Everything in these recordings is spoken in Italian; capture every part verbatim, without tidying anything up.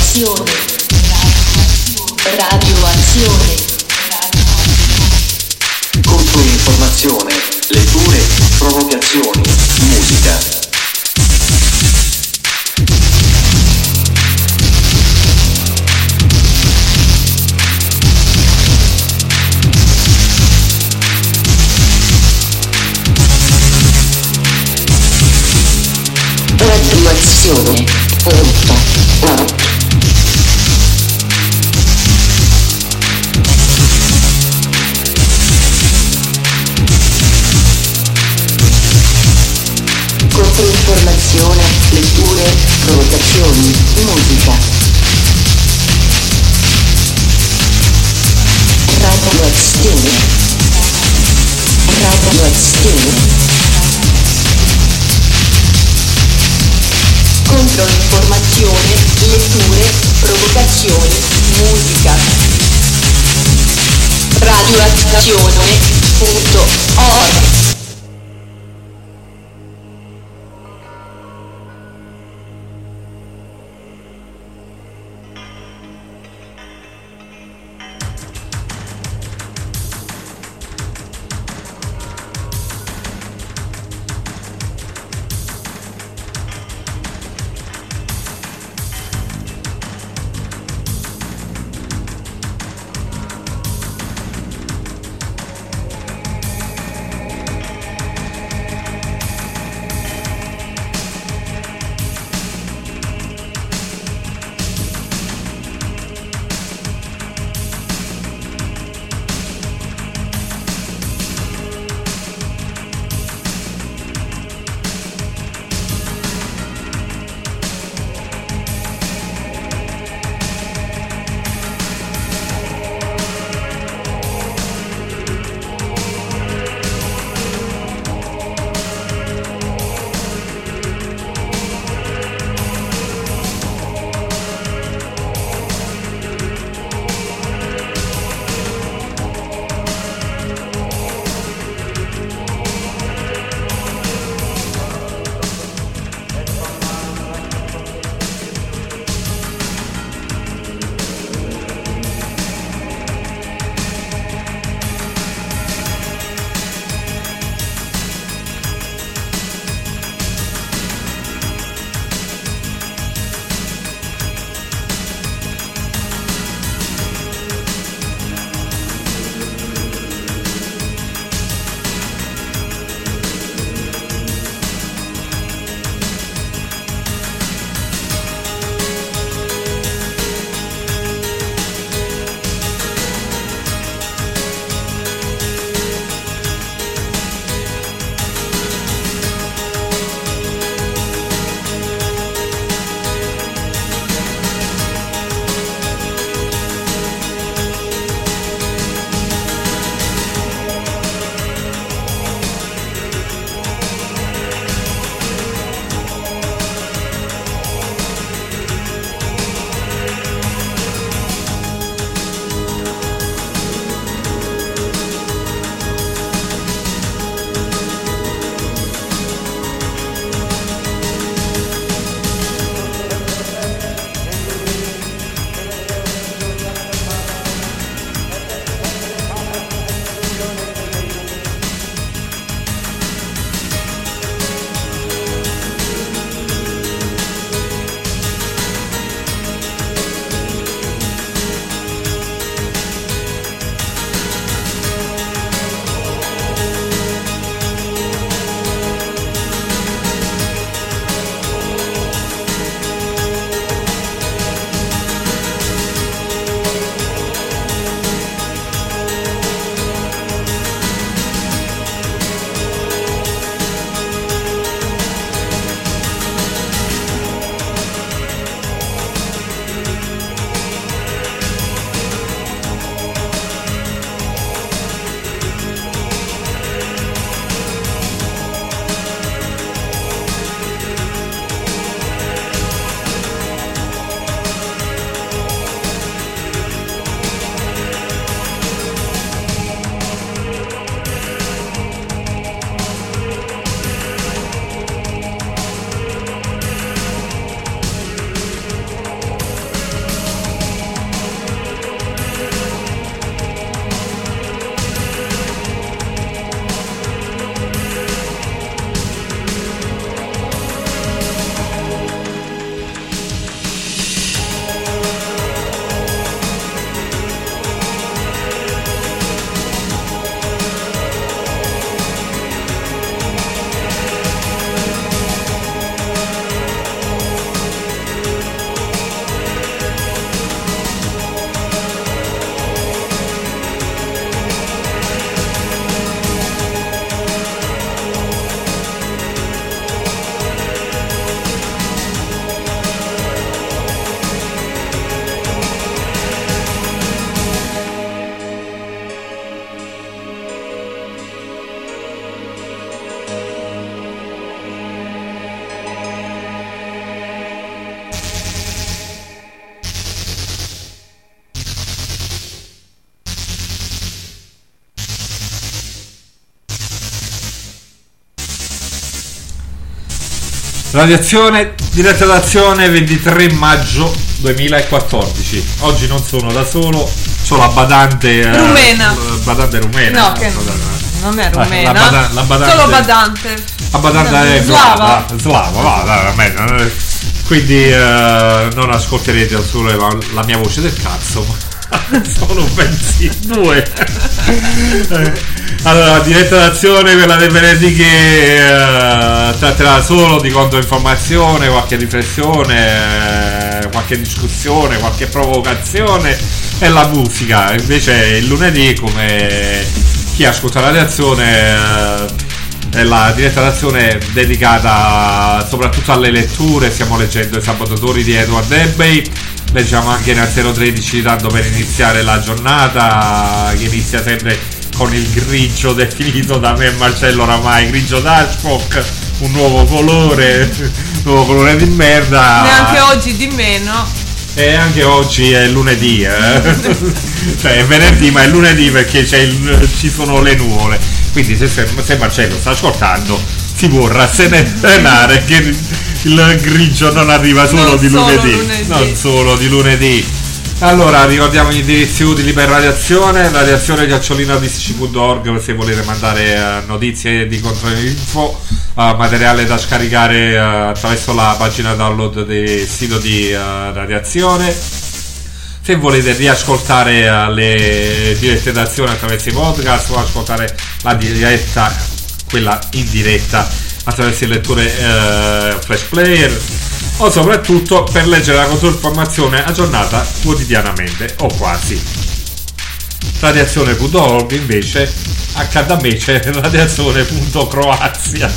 Radioazione. Radioazione. Controinformazione, letture, provocazioni, musica. Radioazione. Punto. org. Controinformazione, letture, provocazioni, musica. Radioazione. Radioazione. Controinformazione, letture, provocazioni, musica. Radioazione punto org. Radiazione, diretta d'azione, ventitré maggio duemilaquattordici. Oggi non sono da solo, c'ho la badante eh, rumena. Badante rumena. No, che non è rumena. La, bada, la badante, solo badante. La badante è slava. Slava, va, va, va, quindi eh, non ascolterete solo la, la mia voce del cazzo, ma solo un bensì, due. Allora, diretta d'azione, quella del venerdì, che eh, tratterà solo di controinformazione, qualche riflessione, eh, qualche discussione, qualche provocazione e la musica. Invece il lunedì, come chi ascolta la reazione, eh, è la diretta d'azione dedicata soprattutto alle letture. Stiamo leggendo I Sabotatori di Edward Abbey. Leggiamo anche nel zero tredici, tanto per iniziare la giornata, che inizia sempre con il grigio definito da me e Marcello oramai, grigio d'Ashpock, un nuovo colore, un nuovo colore di merda. Neanche oggi di meno. E anche oggi è lunedì, eh? Cioè è venerdì ma è lunedì perché c'è il, ci sono le nuvole. Quindi se, se Marcello sta ascoltando si può rasserenare che il grigio non arriva solo non di solo lunedì, lunedì, non solo di lunedì. Allora, ricordiamo gli indirizzi utili per radiazione: radiazione chiocciolina d c punto org se volete mandare uh, notizie di controinfo, uh, materiale da scaricare uh, attraverso la pagina download del sito di uh, radiazione. Se volete riascoltare uh, le dirette d'azione attraverso i podcast o ascoltare la diretta, quella in diretta, attraverso le letture uh, flash player, o soprattutto per leggere la controinformazione aggiornata quotidianamente o quasi. Radiazione punto org invece accade a me c'è radiazione punto croazia.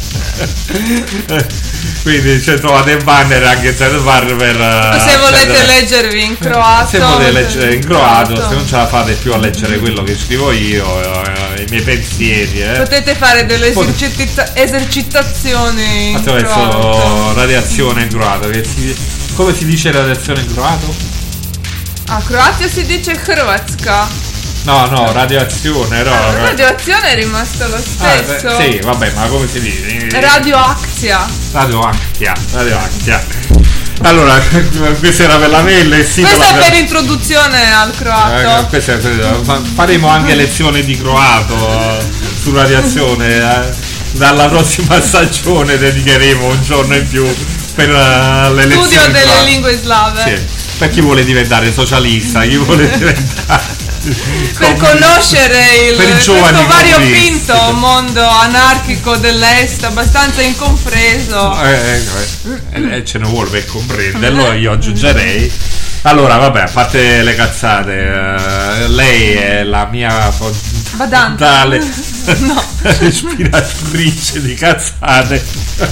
Quindi cioè, trovate il banner anche in sidebar per uh, se volete accedere. leggervi in croato, se volete leggere in croato, se non ce la fate più a leggere quello che scrivo io, uh, i miei pensieri, eh. potete fare delle esercita- esercitazioni in attraverso croato. radiazione in croato, che si, come si dice radiazione in croato? A Croazia si dice Hrvatska. No, no, radioazione, no. La radioazione è rimasta lo stesso. Ah, sì, vabbè, ma come si dice? Radioactia. Radioactia, radioactia. Allora, questa era per la mail, il sito. Questa la... è per introduzione al croato. Eh, questa è... Faremo anche lezioni di croato uh, su radiazione. Uh, dalla prossima stagione dedicheremo un giorno in più per uh, le lezioni. Studio delle croato. Lingue slave. Sì. Per chi vuole diventare socialista, chi vuole diventare per conoscere il, per questo variopinto mondo anarchico dell'est abbastanza incompreso, eh, eh, eh, ce ne vuole per comprenderlo. Io aggiungerei, allora vabbè, a parte le cazzate, eh, lei è la mia fondamentale no. ispiratrice di cazzate.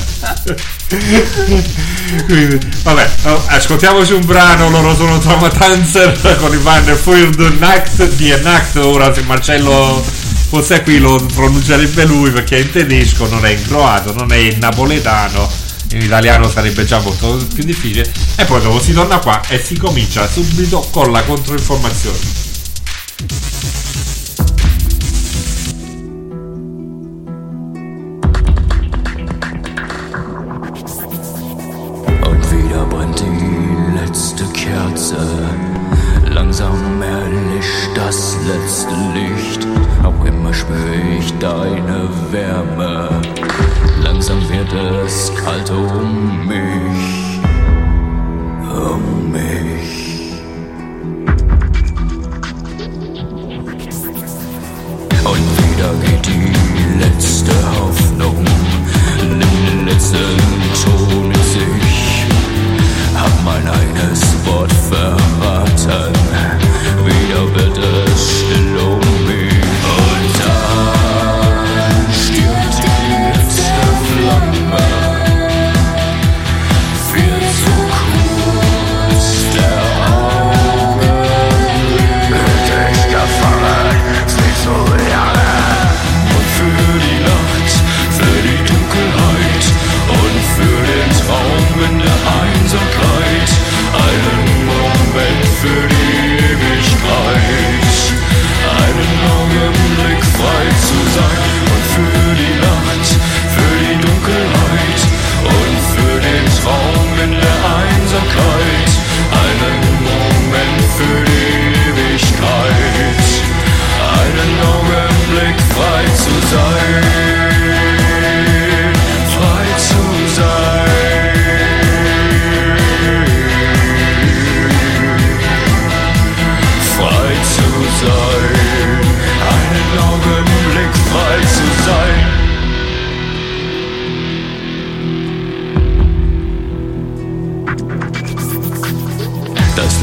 Quindi, vabbè, ascoltiamoci un brano. Loro sono Traumatanzer con il banner Für the Nacht di Nacht. Ora se Marcello fosse qui lo pronuncerebbe lui, perché è in tedesco, non è in croato, non è in napoletano, in italiano sarebbe già molto più difficile. E poi dopo si torna qua e si comincia subito con la controinformazione. Langsam erlischt das letzte Licht, auch immer spür ich deine Wärme. Langsam wird es kalt um mich, um mich. Und wieder geht die letzte Hoffnung, den letzten Ton in sich. Hab mein eigenes Wort verraten, wieder wird es still um mich. Und dann stirbt die letzte Flamme für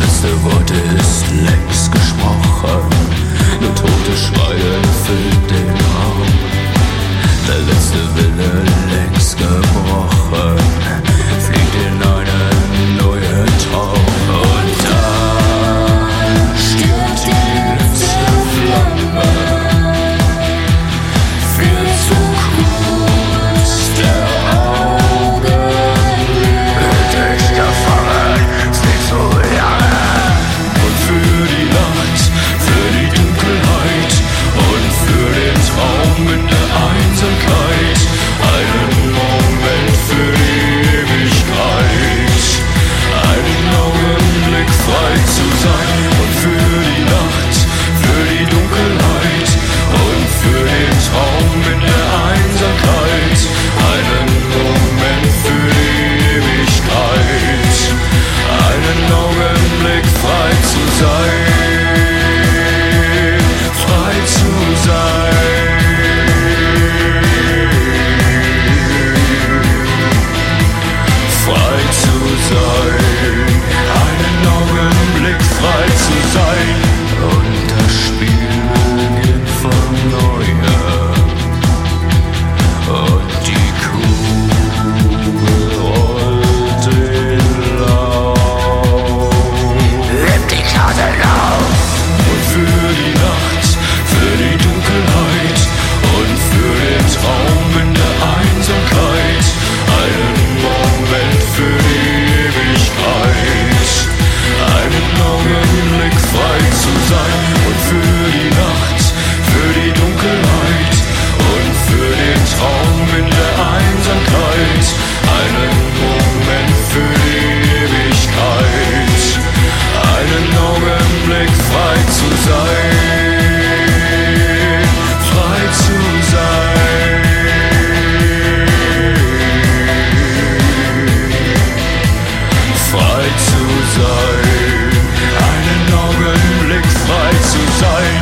letzte Wort ist längst gesprochen, nur tote Schreie füllen den Raum. Der letzte Wille längst gebrochen, fliegt in einen neuen Traum. Und dann stirbt die letzte Flamme, viel zu kurz der Augenblick. Wird dich gefangen, ist nicht so lange. Und für die Nacht, für die Dunkelheit und für den Traum in der Einsamkeit, einen Moment für die Ewigkeit, einen Augenblick frei zu sein. Und für die Nacht, für die Dunkelheit und für den Traum in der Einsamkeit, einen Moment für die Ewigkeit, einen Augenblick frei zu sein, frei zu sein, frei zu sein, einen Augenblick frei zu sein. Und das Spiel beginnt von neuem und die Kugel rollt den Lauf. Nimm die Karte auf! Und für die Nacht, für die Dunkelheit und für den Traum in der Einsamkeit, einen Moment für die Ewigkeit, einen Augenblick frei zu sein. Und für die Nacht, für die Dunkelheit und für den Traum in der Einsamkeit, einen Moment für die Ewigkeit, einen Augenblick frei zu sein, frei zu sein, frei zu sein, einen Augenblick frei zu sein.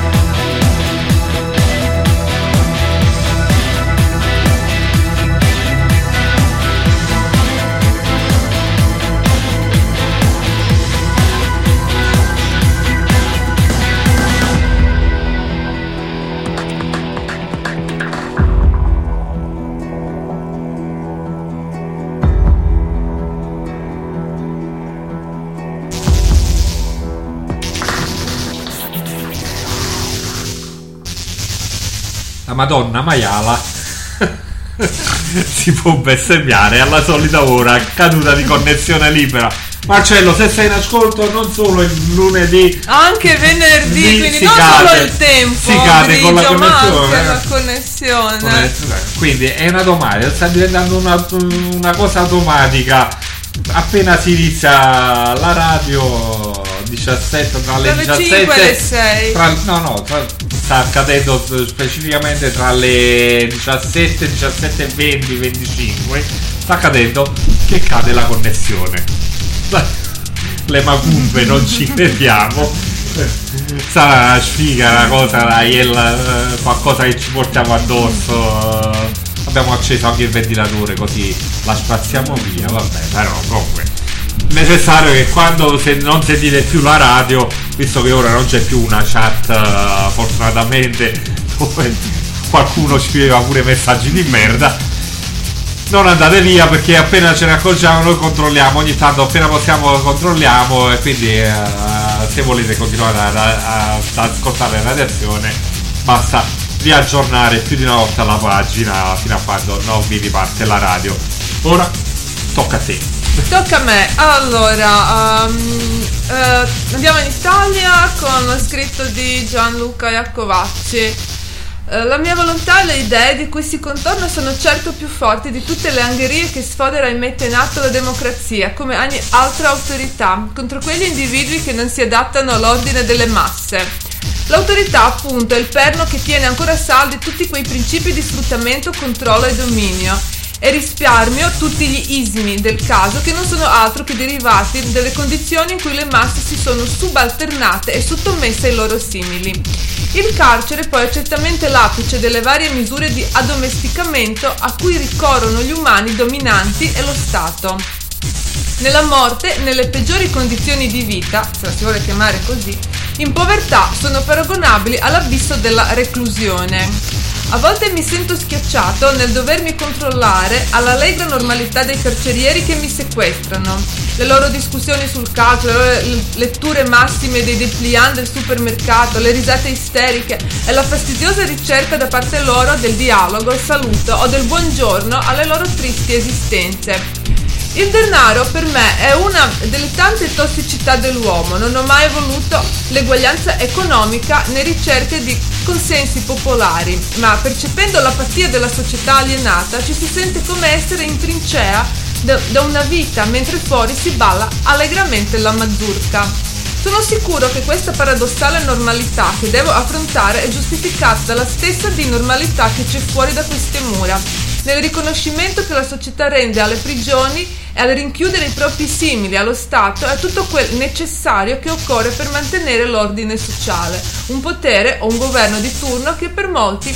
La Madonna maiala si può bestemmiare alla solita ora, caduta di connessione libera. Marcello, se sei in ascolto non solo il lunedì, anche venerdì, Lì quindi si non cade, solo il tempo si cade con la grigio, ma connessione, anche eh. la connessione. quindi è una domanda, sta diventando una, una cosa automatica. Appena si inizia la radio diciassette, tra le Dalle diciassette cinque alle sei. tra, no no tra, sta accadendo specificamente tra le diciassette, diciassette e venti, venticinque, sta accadendo che cade la connessione. Le macumbe non ci crediamo. Sarà una sfiga, una cosa, una iella, qualcosa che ci portiamo addosso. Abbiamo acceso anche il ventilatore così la spaziamo via, vabbè, però comunque necessario che quando se non sentite più la radio, visto che ora non c'è più una chat uh, fortunatamente dove qualcuno scriveva pure messaggi di merda, non andate via, perché appena ce ne accorgiamo noi controlliamo, ogni tanto appena possiamo controlliamo, e quindi uh, se volete continuare ad ascoltare la radiazione basta riaggiornare più di una volta la pagina fino a quando non vi riparte la radio. Ora tocca a te. Tocca a me. Allora, um, uh, andiamo in Italia con lo scritto di Gianluca Iacovacci. Uh, la mia volontà e le idee di cui si contorno sono certo più forti di tutte le angherie che sfodera e mette in atto la democrazia, come ogni altra autorità, contro quegli individui che non si adattano all'ordine delle masse. L'autorità, appunto, è il perno che tiene ancora saldi tutti quei principi di sfruttamento, controllo e dominio. E risparmio tutti gli ismi del caso, che non sono altro che derivati dalle condizioni in cui le masse si sono subalternate e sottomesse ai loro simili. Il carcere poi è certamente l'apice delle varie misure di addomesticamento a cui ricorrono gli umani dominanti e lo Stato. nella morte, nelle peggiori condizioni di vita, se la si vuole chiamare così, in povertà, sono paragonabili all'abisso della reclusione. A volte mi sento schiacciato nel dovermi controllare all'allegra normalità dei carcerieri che mi sequestrano. Le loro discussioni sul calcio, le loro letture massime dei dépliant del supermercato, le risate isteriche e la fastidiosa ricerca da parte loro del dialogo, il saluto o del buongiorno alle loro tristi esistenze. Il denaro per me è una delle tante tossicità dell'uomo. Non ho mai voluto l'eguaglianza economica né ricerche di consensi popolari, ma percependo l'apatia della società alienata ci si sente come essere in trincea da, da una vita mentre fuori si balla allegramente la mazurka. Sono sicuro che questa paradossale normalità che devo affrontare è giustificata dalla stessa dinormalità che c'è fuori da queste mura, nel riconoscimento che la società rende alle prigioni e al rinchiudere i propri simili allo Stato è tutto quel necessario che occorre per mantenere l'ordine sociale, un potere o un governo di turno che per molti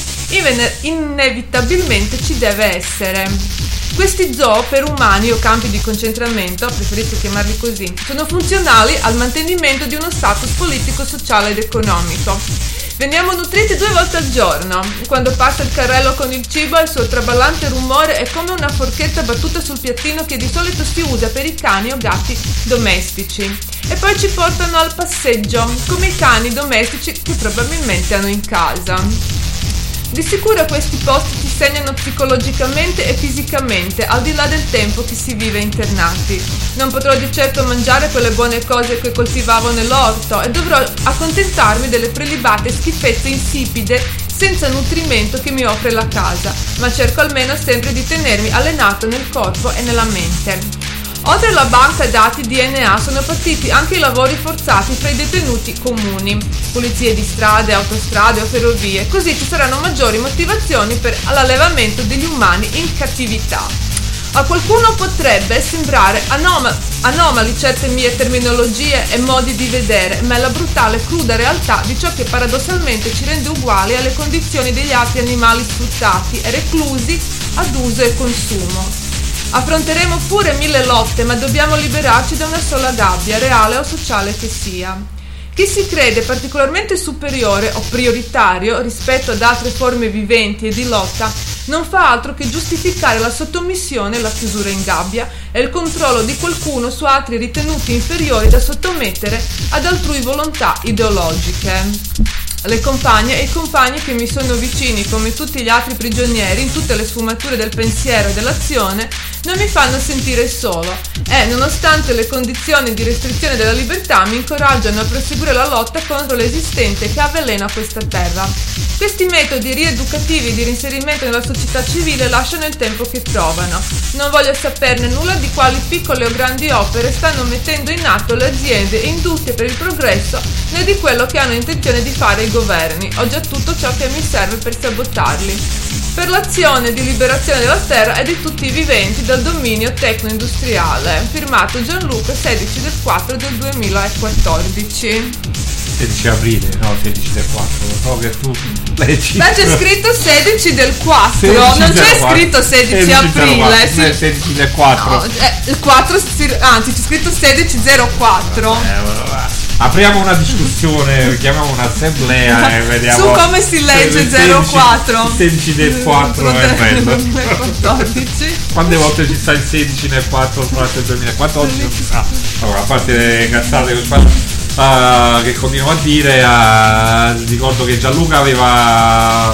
inevitabilmente ci deve essere. Questi zoo per umani o campi di concentramento, preferisco chiamarli così, sono funzionali al mantenimento di uno status politico, sociale ed economico. Veniamo nutriti due volte al giorno. Quando passa il carrello con il cibo, il suo traballante rumore è come una forchetta battuta sul piattino che di solito si usa per i cani o gatti domestici. E poi ci portano al passeggio, come i cani domestici che probabilmente hanno in casa. Di sicuro questi posti ci segnano psicologicamente e fisicamente, al di là del tempo che si vive internati. Non potrò di certo mangiare quelle buone cose che coltivavo nell'orto e dovrò accontentarmi delle prelibate schifezze insipide senza nutrimento che mi offre la casa, ma cerco almeno sempre di tenermi allenato nel corpo e nella mente. Oltre alla banca dati D N A sono partiti anche i lavori forzati fra i detenuti comuni, pulizie di strade, autostrade o ferrovie, così ci saranno maggiori motivazioni per l'allevamento degli umani in cattività. A qualcuno potrebbe sembrare anom- anomali certe mie terminologie e modi di vedere, ma è la brutale, cruda realtà di ciò che paradossalmente ci rende uguali alle condizioni degli altri animali sfruttati e reclusi ad uso e consumo. Affronteremo pure mille lotte, ma dobbiamo liberarci da una sola gabbia, reale o sociale che sia. Chi si crede particolarmente superiore o prioritario rispetto ad altre forme viventi e di lotta non fa altro che giustificare la sottomissione, la chiusura in gabbia e il controllo di qualcuno su altri ritenuti inferiori da sottomettere ad altrui volontà ideologiche. Le compagne e i compagni che mi sono vicini, come tutti gli altri prigionieri in tutte le sfumature del pensiero e dell'azione, non mi fanno sentire solo e, nonostante le condizioni di restrizione della libertà, mi incoraggiano a proseguire la lotta contro l'esistente che avvelena questa terra. Questi metodi rieducativi di reinserimento nella società civile lasciano il tempo che trovano. Non voglio saperne nulla di quali piccole o grandi opere stanno mettendo in atto le aziende e industrie per il progresso, né di quello che hanno intenzione di fare i governi. Ho già tutto ciò che mi serve per sabotarli. Per l'azione di liberazione della terra e di tutti i viventi dal dominio tecno-industriale. Firmato Gianluca, sedici del quattro del duemilaquattordici. sedici aprile, no, sedici del quattro, so che tu leggi. Ma c'è scritto sedici del quattro, sedici non c'è quattro. scritto sedici, sedici aprile. Sì. sedici del quattro. No, eh, il quattro, anzi c'è scritto sedici zero quattro. Eh, apriamo una discussione, chiamiamo un'assemblea e vediamo su come si legge zero quattro. sedici del quattro è bello. duemilaquattordici. Quante volte ci sta il sedici nel quattro durante il duemilaquattordici? Non si sa. Allora, a parte le cazzate che fanno. Uh, che continuo a dire, uh, ricordo che Gianluca aveva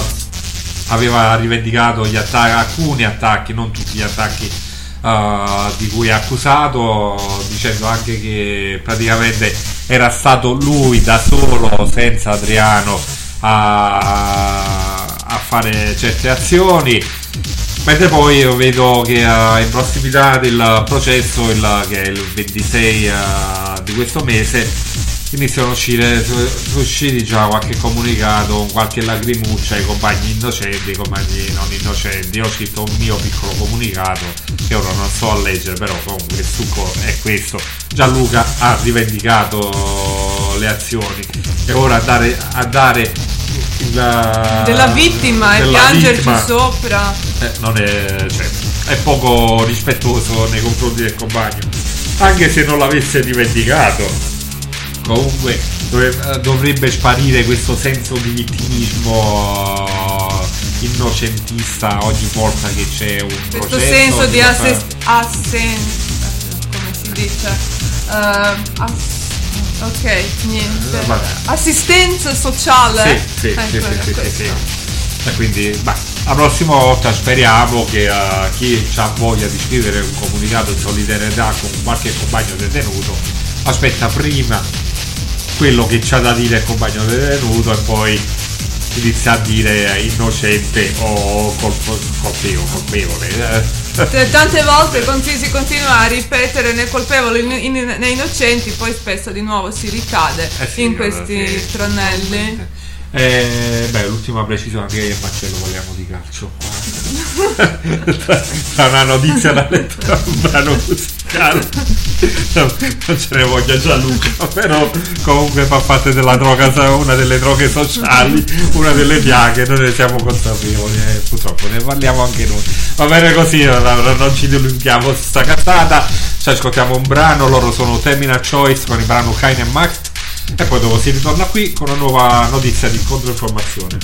aveva rivendicato gli attacchi, alcuni attacchi, non tutti gli attacchi uh, di cui è accusato, dicendo anche che praticamente era stato lui da solo, senza Adriano, a, a fare certe azioni. Mentre poi io vedo che uh, in prossimità del processo, il, che è il ventisei uh, di questo mese, iniziano a uscire, sono usciti già qualche comunicato con qualche lagrimuccia ai compagni innocenti, ai compagni non innocenti. Io ho scritto un mio piccolo comunicato che ora non sto a leggere, però comunque il succo è questo. Gianluca ha rivendicato le azioni e ora a dare, a dare la, della vittima e piangerci vittima, sopra eh, non è, cioè, è poco rispettoso nei confronti del compagno. anche se non l'avesse dimenticato. Comunque dov- dovrebbe sparire questo senso di vittimismo innocentista ogni volta che c'è un Questo processo. senso di fa- assist- assen- come si dice? Eh, ass- ok, niente. Eh, vabbè. Assistenza sociale. Sì, sì, Ecco, sì, sì, era sì, sì, questo. sì. E quindi, beh, la prossima volta speriamo che uh, chi ha voglia di scrivere un comunicato di solidarietà con qualche compagno detenuto aspetta prima quello che c'ha da dire il compagno detenuto e poi inizia a dire innocente o colpo- colpevole. colpevole. Cioè, tante volte conti- si continua a ripetere nel colpevole in- in- nei innocenti, poi spesso di nuovo si ricade Eh sì, in allora, questi sì. tranelli. Eh, beh, l'ultima precisione che Marcello parliamo di calcio. Tra una notizia da lettura un brano musicale. No, non ce ne voglia Gianluca, però comunque fa parte della droga, una delle droghe sociali, una delle piaghe, noi ne siamo consapevoli, eh, purtroppo ne parliamo anche noi. Va bene così, non ci dilunghiamo su sta cazzata, ci ascoltiamo un brano, loro sono Terminal Choice con il brano Kind and Max. E poi dopo si ritorna qui con una nuova notizia di controinformazione.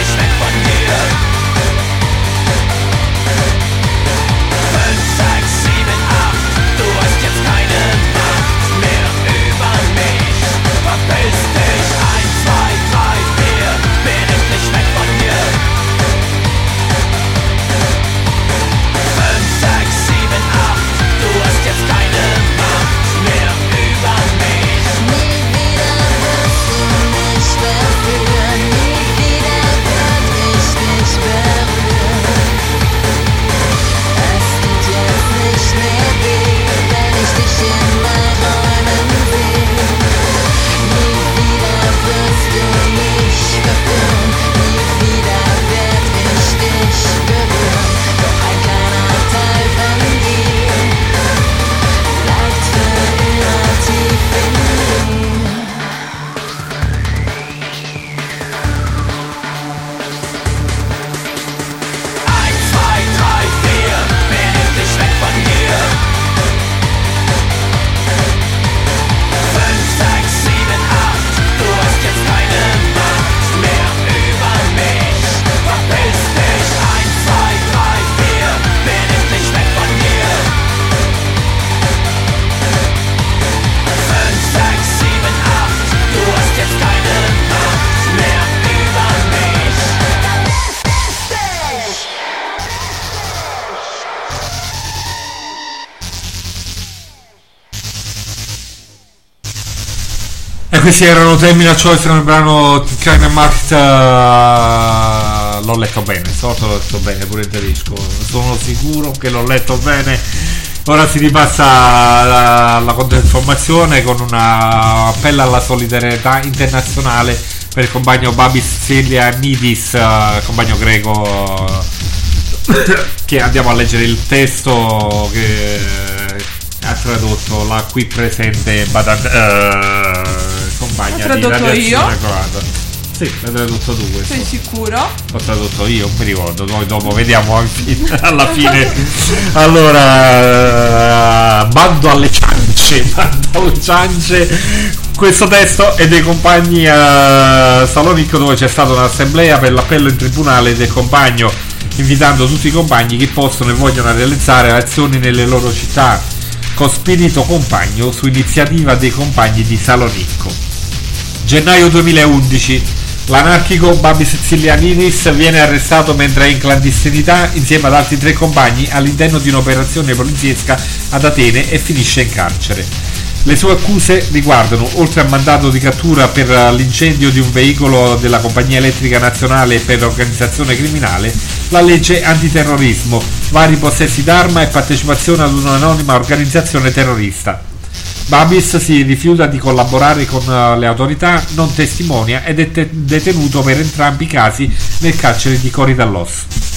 Fünf, sechs, sieben E questi erano Terminal Choice nel brano Kind Market. Uh, l'ho letto bene, so che l'ho letto bene pure in tedesco, sono sicuro che l'ho letto bene. Ora si ripassa alla controinformazione con un appello alla solidarietà internazionale per il compagno Babis Stylianidis, uh, compagno greco, che andiamo a leggere il testo che ha tradotto la qui presente Badan, uh, compagna di Radiazione Croata. Sì, l'hai tradotto tu questo. Sei sicuro? L'ho tradotto io, mi ricordo, noi dopo vediamo alla fine. Allora, uh, bando alle ciance, bando alle ciance. Questo testo è dei compagni a Salonicco, dove c'è stata un'assemblea per l'appello in tribunale del compagno, invitando tutti i compagni che possono e vogliono realizzare azioni nelle loro città con spirito compagno su iniziativa dei compagni di Salonicco. Gennaio duemilaundici. L'anarchico Babis Stylianidis viene arrestato mentre è in clandestinità insieme ad altri tre compagni all'interno di un'operazione poliziesca ad Atene e finisce in carcere. Le sue accuse riguardano, oltre al mandato di cattura per l'incendio di un veicolo della Compagnia Elettrica Nazionale per organizzazione criminale, la legge antiterrorismo, vari possessi d'arma e partecipazione ad un'anonima organizzazione terrorista. Babis si rifiuta di collaborare con le autorità, non testimonia ed è te- detenuto per entrambi i casi nel carcere di Korydallos.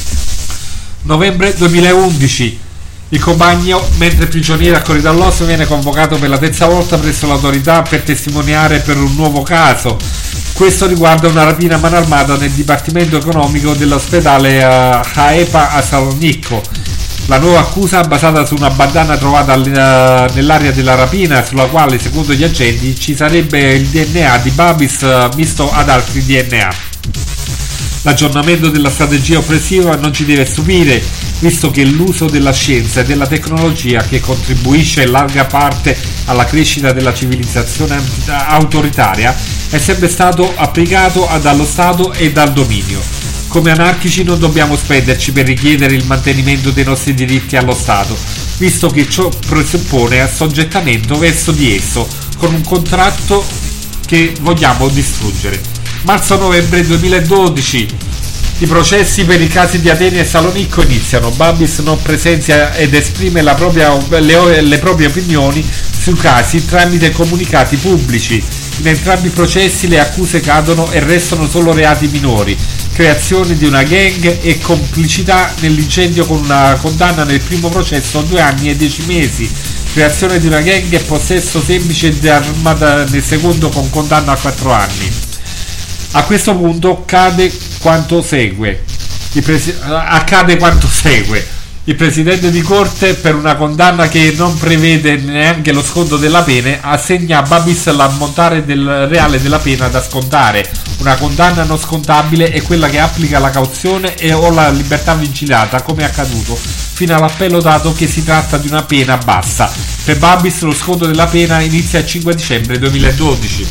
Novembre duemilaundici. Il compagno, mentre prigioniero a Korydallos, viene convocato per la terza volta presso l'autorità per testimoniare per un nuovo caso. Questo riguarda una rapina a mano armata nel dipartimento economico dell'ospedale uh, Haepa a Salonicco. La nuova accusa, basata su una bandana trovata nell'area della rapina, sulla quale, secondo gli agenti, ci sarebbe il D N A di Babis misto ad altri D N A. L'aggiornamento della strategia oppressiva non ci deve stupire, visto che l'uso della scienza e della tecnologia, che contribuisce in larga parte alla crescita della civilizzazione autoritaria, è sempre stato applicato dallo Stato e dal dominio. Come anarchici non dobbiamo spenderci per richiedere il mantenimento dei nostri diritti allo Stato, visto che ciò presuppone assoggettamento verso di esso, con un contratto che vogliamo distruggere. Marzo-novembre duemiladodici. I processi per i casi di Atene e Salonicco iniziano. Babis non presenzia ed esprime la propria, le, le proprie opinioni sui casi tramite comunicati pubblici. In entrambi i processi le accuse cadono e restano solo reati minori: creazione di una gang e complicità nell'incendio, con una condanna nel primo processo a due anni e dieci mesi, creazione di una gang e possesso semplice di arma nel secondo con condanna a quattro anni. A questo punto cade quanto segue. Il presi- accade quanto segue. Il presidente di corte, per una condanna che non prevede neanche lo sconto della pena, assegna a Babis l'ammontare del reale della pena da scontare. Una condanna non scontabile è quella che applica la cauzione e o la libertà vigilata, come è accaduto fino all'appello, dato che si tratta di una pena bassa. Per Babis lo sconto della pena inizia il cinque dicembre duemiladodici.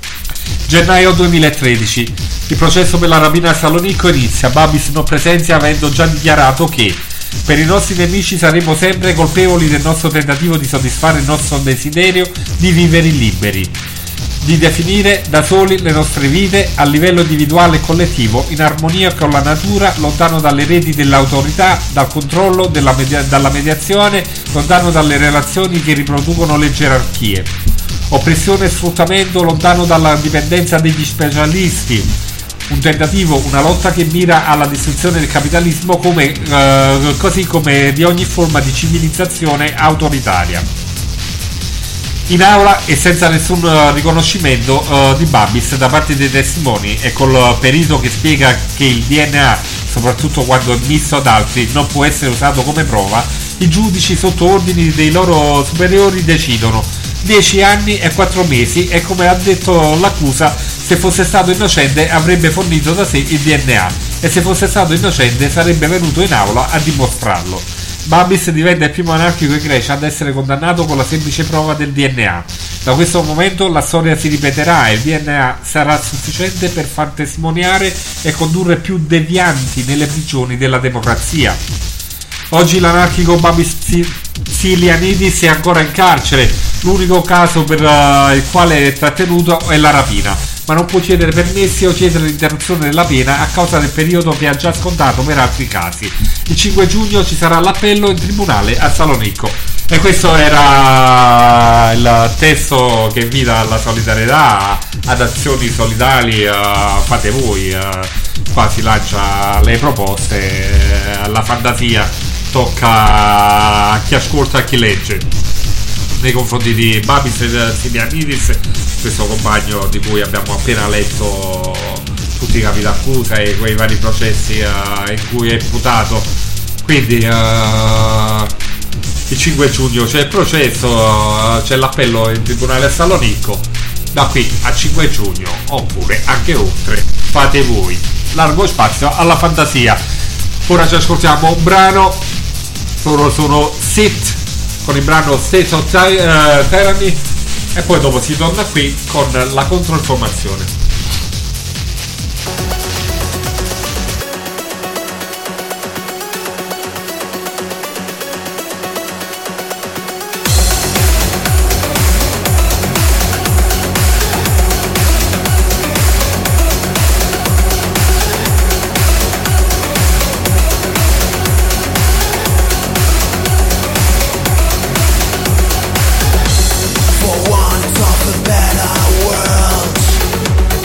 Gennaio duemilatredici. Il processo per la rapina a Salonicco inizia. Babis non presenzia, avendo già dichiarato che per i nostri nemici saremo sempre colpevoli del nostro tentativo di soddisfare il nostro desiderio di vivere liberi, di definire da soli le nostre vite a livello individuale e collettivo, in armonia con la natura, lontano dalle reti dell'autorità, dal controllo, della media- dalla mediazione, lontano dalle relazioni che riproducono le gerarchie. Oppressione e sfruttamento, lontano dalla dipendenza degli specialisti. Un tentativo, una lotta che mira alla distruzione del capitalismo, come, eh, così come di ogni forma di civilizzazione autoritaria. In aula e senza nessun uh, riconoscimento uh, di Babis da parte dei testimoni, e col perito che spiega che il D N A, soprattutto quando è misto ad altri, non può essere usato come prova, i giudici, sotto ordini dei loro superiori, decidono dieci anni e quattro mesi e, come ha detto l'accusa, se fosse stato innocente avrebbe fornito da sé il D N A e se fosse stato innocente sarebbe venuto in aula a dimostrarlo. Babis diventa il primo anarchico in Grecia ad essere condannato con la semplice prova del D N A. Da questo momento la storia si ripeterà e il D N A sarà sufficiente per far testimoniare e condurre più devianti nelle prigioni della democrazia. Oggi l'anarchico Babis Stylianidis è ancora in carcere. L'unico caso per uh, il quale è trattenuto è la rapina, ma non può chiedere permessi o chiedere l'interruzione della pena a causa del periodo che ha già scontato per altri casi. Il cinque giugno ci sarà l'appello in tribunale a Salonicco. E questo era il testo che invita alla solidarietà, ad azioni solidali, uh, fate voi, uh, qua si lancia le proposte, uh, la fantasia tocca a chi ascolta e a chi legge. Nei confronti di Babis Simianidis, questo compagno di cui abbiamo appena letto tutti i capi d'accusa e quei vari processi uh, in cui è imputato. Quindi uh, il cinque giugno c'è il processo, uh, c'è l'appello in tribunale a Salonicco. Da qui a cinque giugno, oppure anche oltre, fate voi. Largo spazio alla fantasia. Ora ci ascoltiamo un brano. Loro sono Sit con il brano State of Ty- uh, Tyranny, e poi dopo si torna qui con la controinformazione. For want of a better world,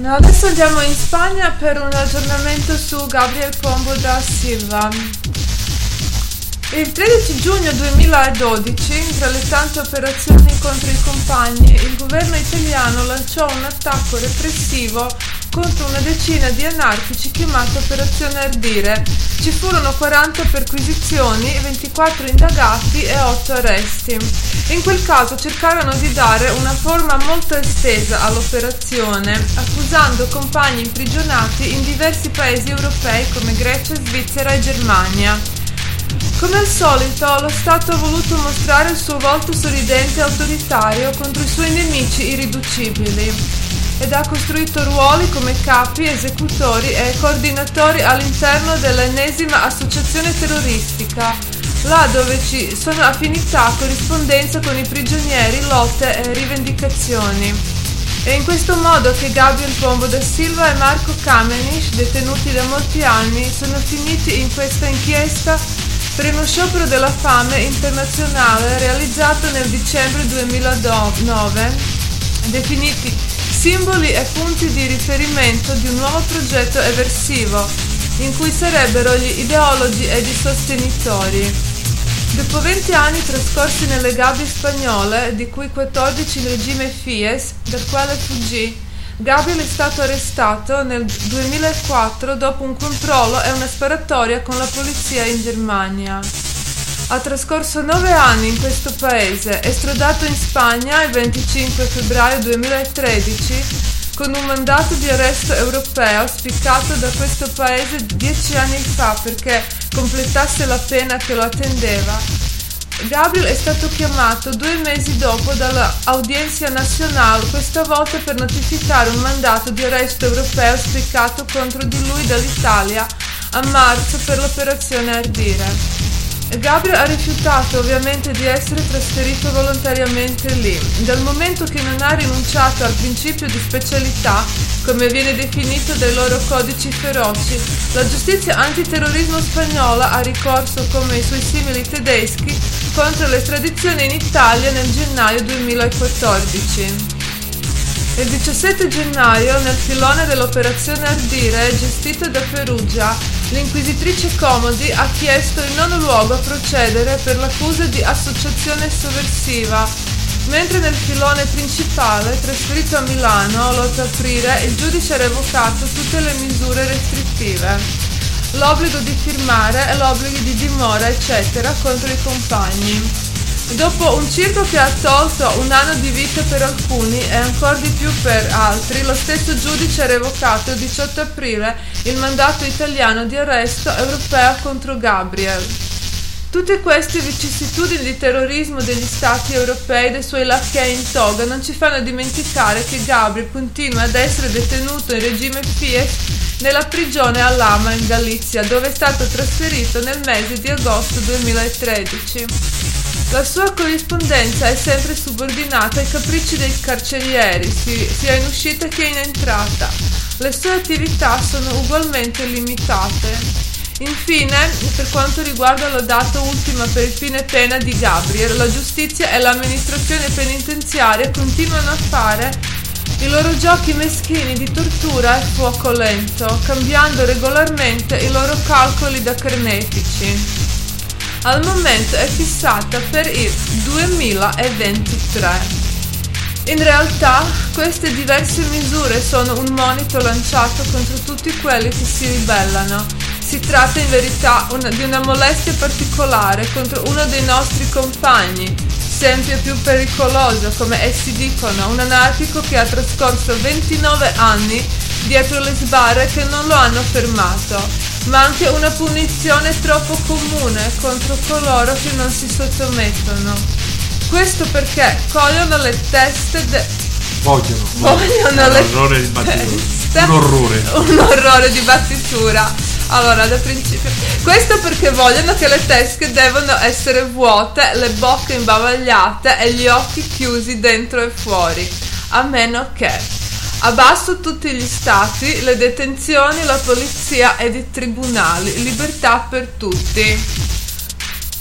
Adesso andiamo in Spagna per un aggiornamento su Gabriel Pombo da Silva. Il tredici giugno duemiladodici, tra le tante operazioni contro i compagni, il governo italiano lanciò un attacco repressivo contro una decina di anarchici chiamato Operazione Ardire. Ci furono quaranta perquisizioni, ventiquattro indagati e otto arresti. In quel caso cercarono di dare una forma molto estesa all'operazione, accusando compagni imprigionati in diversi paesi europei come Grecia, Svizzera e Germania. Come al solito, lo Stato ha voluto mostrare il suo volto sorridente e autoritario contro i suoi nemici irriducibili ed ha costruito ruoli come capi, esecutori e coordinatori all'interno dell'ennesima associazione terroristica, là dove ci sono affinità, corrispondenza con i prigionieri, lotte e rivendicazioni. È in questo modo che Gabriel Pombo da Silva e Marco Kamenisch, detenuti da molti anni, sono finiti in questa inchiesta per uno sciopero della fame internazionale realizzato nel dicembre duemilanove, definiti simboli e punti di riferimento di un nuovo progetto eversivo, in cui sarebbero gli ideologi ed i sostenitori. Dopo venti anni trascorsi nelle gabbie spagnole, di cui quattordici in regime Fies, dal quale fuggì, Gabriel è stato arrestato nel duemilaquattro dopo un controllo e una sparatoria con la polizia in Germania. Ha trascorso nove anni in questo paese, estrodato in Spagna il venticinque febbraio duemilatredici con un mandato di arresto europeo spiccato da questo paese dieci anni fa perché completasse la pena che lo attendeva. Gabriel è stato chiamato due mesi dopo dall'Audiencia Nacional, questa volta per notificare un mandato di arresto europeo spiccato contro di lui dall'Italia a marzo per l'operazione Ardire. Gabriel ha rifiutato ovviamente di essere trasferito volontariamente lì, dal momento che non ha rinunciato al principio di specialità, come viene definito dai loro codici feroci. La giustizia antiterrorismo spagnola ha ricorso, come i suoi simili tedeschi, contro l'estradizione in Italia nel gennaio duemilaquattordici. Il diciassette gennaio, nel filone dell'operazione Ardire, gestita da Perugia, l'inquisitrice Comodi ha chiesto in nono luogo a procedere per l'accusa di associazione sovversiva, mentre nel filone principale, trasferito a Milano l'otto aprile, il giudice ha revocato tutte le misure restrittive, l'obbligo di firmare e l'obbligo di dimora, eccetera, contro i compagni. Dopo un circo che ha tolto un anno di vita per alcuni e ancora di più per altri, lo stesso giudice ha revocato il diciotto aprile il mandato italiano di arresto europeo contro Gabriel. Tutte queste vicissitudini di terrorismo degli stati europei e dei suoi lacchei in toga non ci fanno dimenticare che Gabriel continua ad essere detenuto in regime Fies nella prigione a Lama in Galizia, dove è stato trasferito nel mese di agosto duemilatredici. La sua corrispondenza è sempre subordinata ai capricci dei carcerieri, sia in uscita che in entrata. Le sue attività sono ugualmente limitate. Infine, per quanto riguarda la data ultima per il fine pena di Gabriel, la giustizia e l'amministrazione penitenziaria continuano a fare i loro giochi meschini di tortura e fuoco lento, cambiando regolarmente i loro calcoli da carnefici. Al momento è fissata per il duemilaventitré. In realtà, queste diverse misure sono un monito lanciato contro tutti quelli che si ribellano. Si tratta in verità una, di una molestia particolare contro uno dei nostri compagni, sempre più pericoloso, come essi dicono, un anarchico che ha trascorso ventinove anni dietro le sbarre che non lo hanno fermato, ma anche una punizione troppo comune contro coloro che non si sottomettono. Questo perché cogliono le teste de... Vogliono, vogliono un le orrore di battitura. teste... Un orrore. Un orrore di battitura. Allora, da principio, questo perché vogliono che le teste devono essere vuote, le bocche imbavagliate e gli occhi chiusi dentro e fuori, a meno che abbasso tutti gli stati, le detenzioni, la polizia ed i tribunali, libertà per tutti.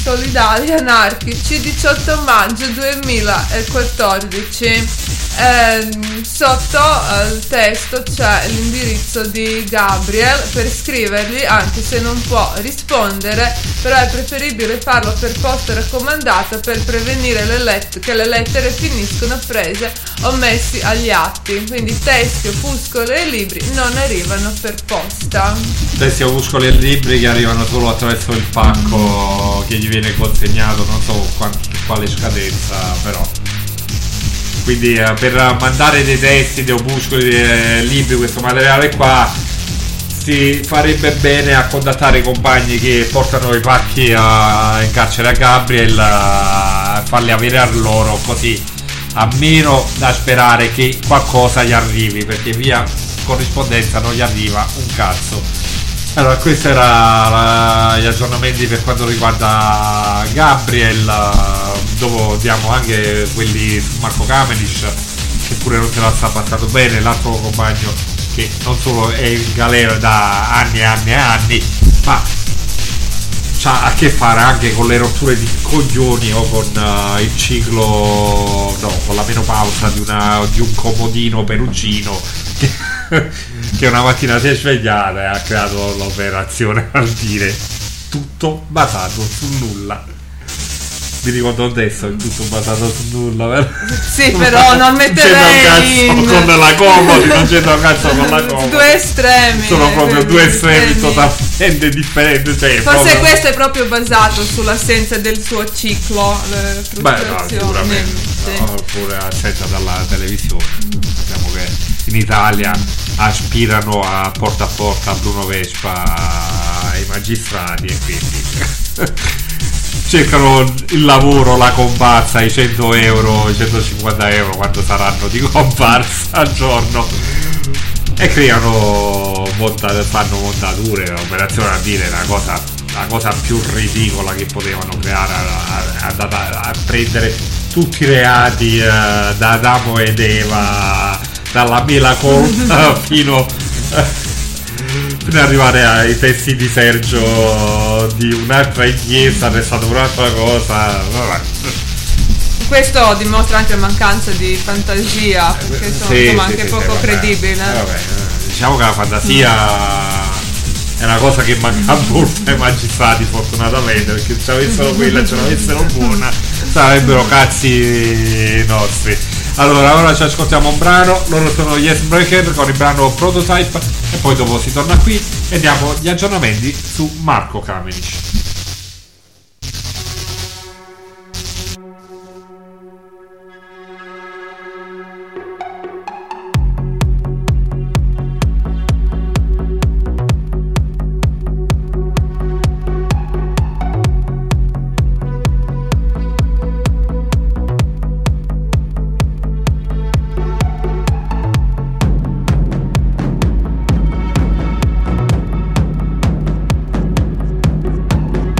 solidali anarchici, diciotto maggio duemilaquattordici. Eh, sotto al testo c'è l'indirizzo di Gabriel per scrivergli, anche se non può rispondere, però è preferibile farlo per posta raccomandata per prevenire le let- che le lettere finiscono prese o messi agli atti. Quindi testi, opuscoli e libri non arrivano per posta. Testi, opuscoli e libri che arrivano solo attraverso il pacco che gli viene consegnato, non so quant- quale scadenza, però. Quindi eh, per mandare dei testi, dei opuscoli, dei libri, questo materiale qua, si farebbe bene a contattare i compagni che portano i pacchi a, in carcere a Gabriel, a farli avere a loro, così almeno da sperare che qualcosa gli arrivi, perché via corrispondenza non gli arriva un cazzo. Allora, questi erano gli aggiornamenti per quanto riguarda Gabriel. Dopo diamo anche quelli su Marco Kamenic, che pure non se la sta passando bene, l'altro compagno che non solo è in galera da anni e anni e anni, ma c'ha a che fare anche con le rotture di coglioni o con uh, il ciclo, no, con la menopausa di, una, di un comodino perugino che, che una mattina si è svegliata e ha creato l'operazione al dire tutto basato su nulla. Mi ricordo adesso, è tutto basato su nulla, vero? Sì, però non metterei in... con la Comodi, non c'entra un cazzo con la Comodi. Due estremi. Sono proprio eh, due estremi, estremi totalmente differenti. Cioè, forse proprio... questo è proprio basato sull'assenza del suo ciclo, le Beh, no, sicuramente. Sì. No, oppure assenza dalla televisione. Diciamo che in Italia aspirano a porta a porta a Bruno Vespa i magistrati e quindi cercano il lavoro, la comparsa, i cento euro, i centocinquanta euro quando saranno di comparsa al giorno, e creano monta- fanno montature, operazione a dire la cosa, la cosa più ridicola che potevano creare, andata a, a, a prendere tutti i reati eh, da Adamo ed Eva, dalla mela corta fino fino ad arrivare ai testi di Sergio di un'altra inchiesta, è stata un'altra cosa. Vabbè. Questo dimostra anche mancanza di fantasia, perché sono Sì, insomma, sì, anche sì, poco sì, vabbè. credibile. Eh, vabbè, diciamo che la fantasia mm. è una cosa che manca molto ai magistrati, fortunatamente, perché se avessero quella, ce l'avessero buona, sarebbero cazzi nostri. Allora, ora ci ascoltiamo un brano, loro sono Yes Breaker con il brano Prototype e poi dopo si torna qui e diamo gli aggiornamenti su Marco Kamenic. Thank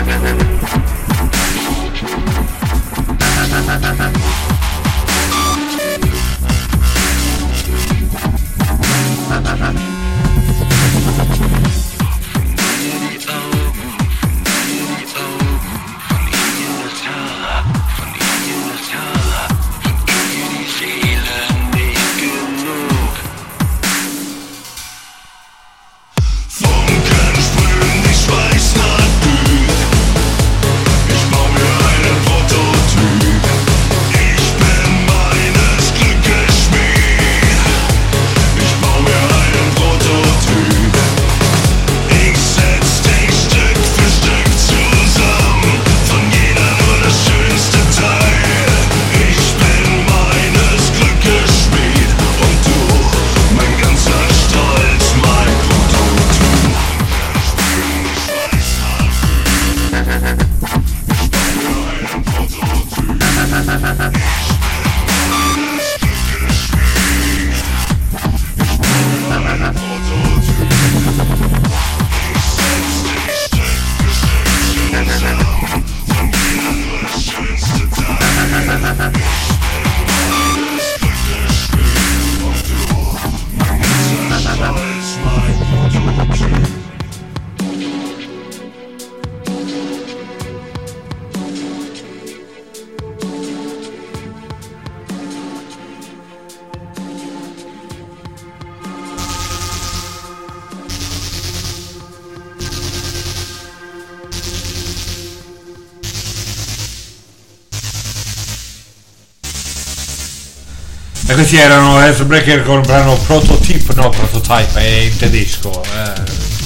E questi erano Hellbreaker con il brano Prototype, no Prototype è in tedesco. Eh,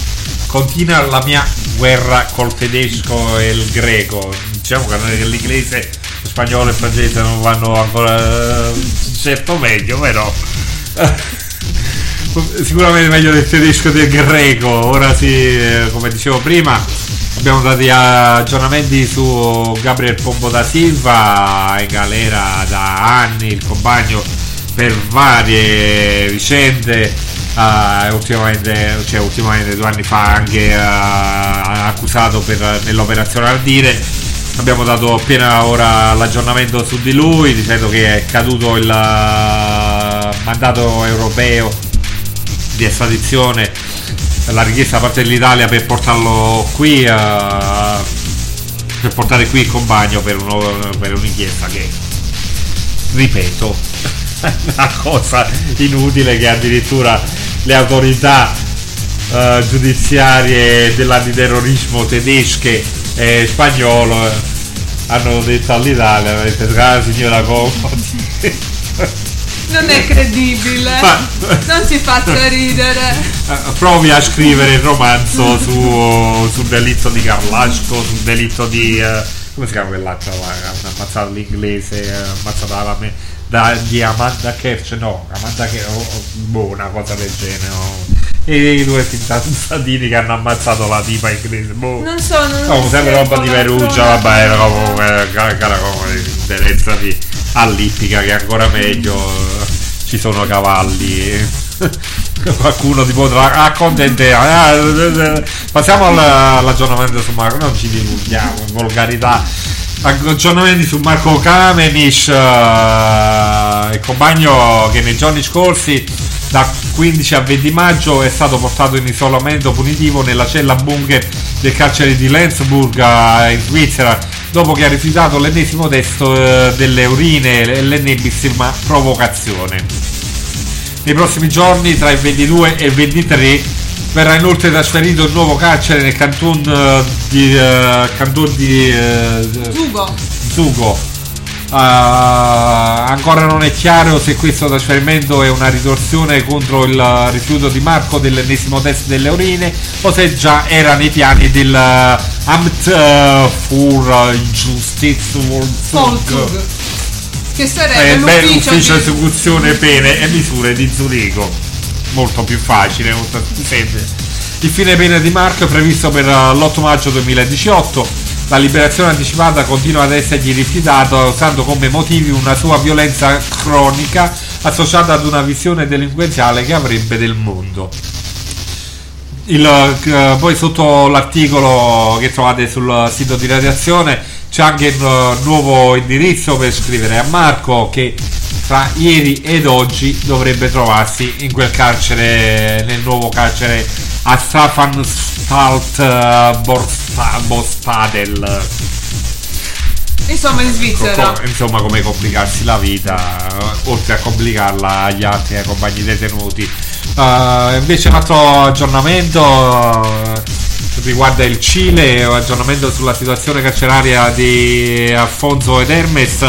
continua la mia guerra col tedesco e il greco. Diciamo che l'inglese, lo spagnolo e il francese non vanno ancora certo meglio, però sicuramente meglio del tedesco e del greco. Ora sì, come dicevo prima, abbiamo dati aggiornamenti su Gabriel Pombo da Silva, in galera da anni, il compagno per varie vicende, uh, ultimamente, cioè ultimamente due anni fa anche uh, accusato per, nell'operazione Ardire. Abbiamo dato appena ora l'aggiornamento su di lui, dicendo che è caduto il uh, mandato europeo di estradizione, la richiesta da parte dell'Italia per portarlo qui, uh, per portare qui il compagno per, uno, per un'inchiesta che, ripeto, una cosa inutile, che addirittura le autorità uh, giudiziarie dell'antiterrorismo tedesche e spagnolo hanno detto all'Italia, ah, signora Combo, non è credibile, ma, non ci faccia ridere. Provi a scrivere il romanzo su, sul delitto di Carlasco, sul delitto di uh, come si chiama quell'altra, hanno ammazzato l'inglese, ammazzato la me da, di Amanda Kerch, no, Amanda Kerch, oh, oh, boh, una cosa del genere, oh. E i due cittadini che hanno ammazzato la tipa inglese, boh. Non so, non no, so sempre roba di Perugia, vabbè, era comunque cara come interessa di all'ippica, che è ancora meglio, ci sono cavalli. Qualcuno ti potrà accontentare. Passiamo all'aggiornamento su Marco, non ci divulghiamo in volgarità. Aggiornamenti su Marco Kamenisch, uh, il compagno che nei giorni scorsi, da quindici a venti maggio, è stato portato in isolamento punitivo nella cella bunker del carcere di Lenzburg uh, in Svizzera, dopo che ha rifiutato l'ennesimo test uh, delle urine e l'ennesima provocazione. Nei prossimi giorni, tra il ventidue e il ventitré, verrà inoltre trasferito il nuovo carcere nel canton uh, di uh, canton di uh, Zugo. Zugo. Uh, ancora non è chiaro se questo trasferimento è una ritorsione contro il rifiuto di Marco dell'ennesimo test delle urine, o se già era nei piani del uh, Amt uh, für Justiz Vollzug, che sarebbe eh, l'ufficio l'ufficio di esecuzione pene e misure di Zurigo. Molto più facile, molto più semplice. Il fine pena di Marco è previsto per l'otto maggio duemiladiciotto. La liberazione anticipata continua ad essergli rifiutata, usando come motivi una sua violenza cronica associata ad una visione delinquenziale che avrebbe del mondo. il, eh, poi sotto l'articolo che trovate sul sito di Radiazione c'è anche il uh, nuovo indirizzo per scrivere a Marco, che tra ieri ed oggi dovrebbe trovarsi in quel carcere, nel nuovo carcere a Staffansthalt uh, Borsta- Bostadel. Insomma, in Svizzera. Co- insomma, come complicarsi la vita, uh, oltre a complicarla agli altri, ai compagni detenuti. Uh, invece, un altro aggiornamento uh, riguarda il Cile, un aggiornamento sulla situazione carceraria di Alfonso ed Hermes.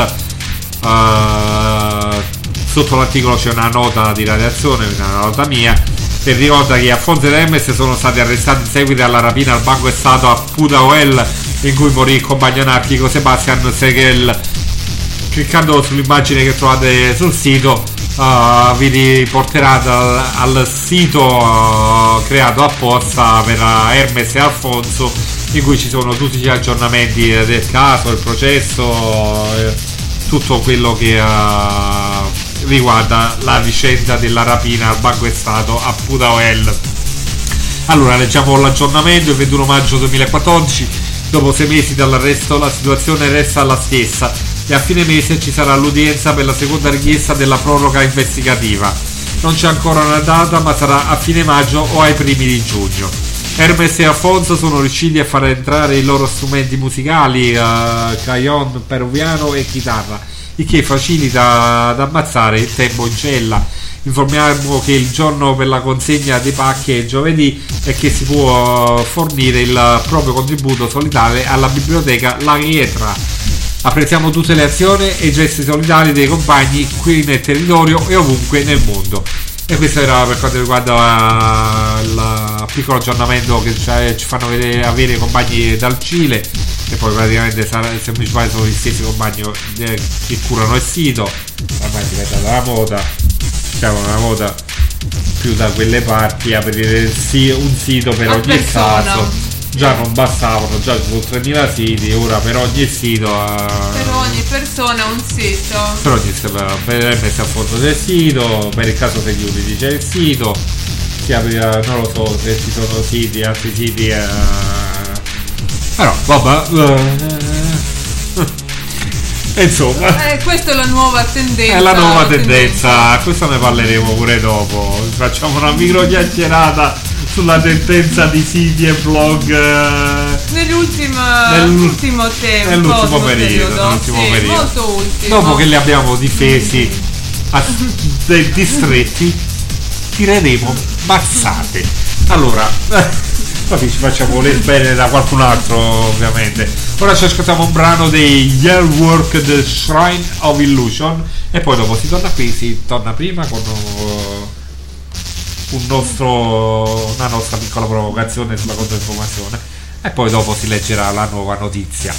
Uh, sotto l'articolo c'è una nota di Radiazione, una nota mia, che ricorda che Alfonso ed Hermes sono stati arrestati in seguito alla rapina al Banco Stato a Pudahuel, in cui morì il compagno anarchico Sebastian Segel. Cliccando sull'immagine che trovate sul sito, uh, vi riporterà dal, al sito uh, creato apposta per uh, Hermes e Alfonso, in cui ci sono tutti gli aggiornamenti del caso, il processo, eh, tutto quello che uh, riguarda la vicenda della rapina al Banco Stato a Pudahuel. Allora, leggiamo l'aggiornamento. Il ventuno maggio duemilaquattordici, dopo sei mesi dall'arresto, la situazione resta la stessa e a fine mese ci sarà l'udienza per la seconda richiesta della proroga investigativa. Non c'è ancora una data, ma sarà a fine maggio o ai primi di giugno. Hermes e Alfonso sono riusciti a far entrare i loro strumenti musicali, uh, cajon peruviano e chitarra, il che facilita ad ammazzare il tempo in cella. Informiamo che il giorno per la consegna dei pacchi è giovedì e che si può fornire il proprio contributo solidale alla biblioteca La Pietra. Apprezziamo tutte le azioni e i gesti solidari dei compagni qui nel territorio e ovunque nel mondo. E questo era per quanto riguarda il piccolo aggiornamento che ci fanno vedere, avere i compagni dal Cile, che poi praticamente sarà, se mi sbaglio sono gli stessi compagni che curano il sito. Ormai è diventata la moda, siamo una moda più da quelle parti, aprire un sito per A ogni persona. caso. Già non bastavano, già ci sono tremila siti, ora per ogni sito uh, Per ogni persona un sito. per ogni per, per messo a fondo del sito, per il caso degli utili c'è il sito, si apre, non lo so se ci sono siti, altri siti, uh, però vabbè, uh, insomma, Eh, questa è la nuova tendenza. è la nuova tendenza, questo ne parleremo pure dopo. Facciamo una micro chiacchierata sulla tendenza di siti e blog eh, Nell'ultimo, nell'ultimo tempo, nell'ultimo periodo, nell'ultimo sì, periodo. molto ultimo. Dopo che li abbiamo difesi a dei distretti, tireremo mazzate. Allora, poi ci facciamo volere bene da qualcun altro, ovviamente. Ora ci ascoltiamo un brano dei Yellowwork, The Shrine of Illusion, e poi dopo si torna qui, si torna prima con uh, un nostro, una nostra piccola provocazione sulla controinformazione, e poi dopo si leggerà la nuova notizia.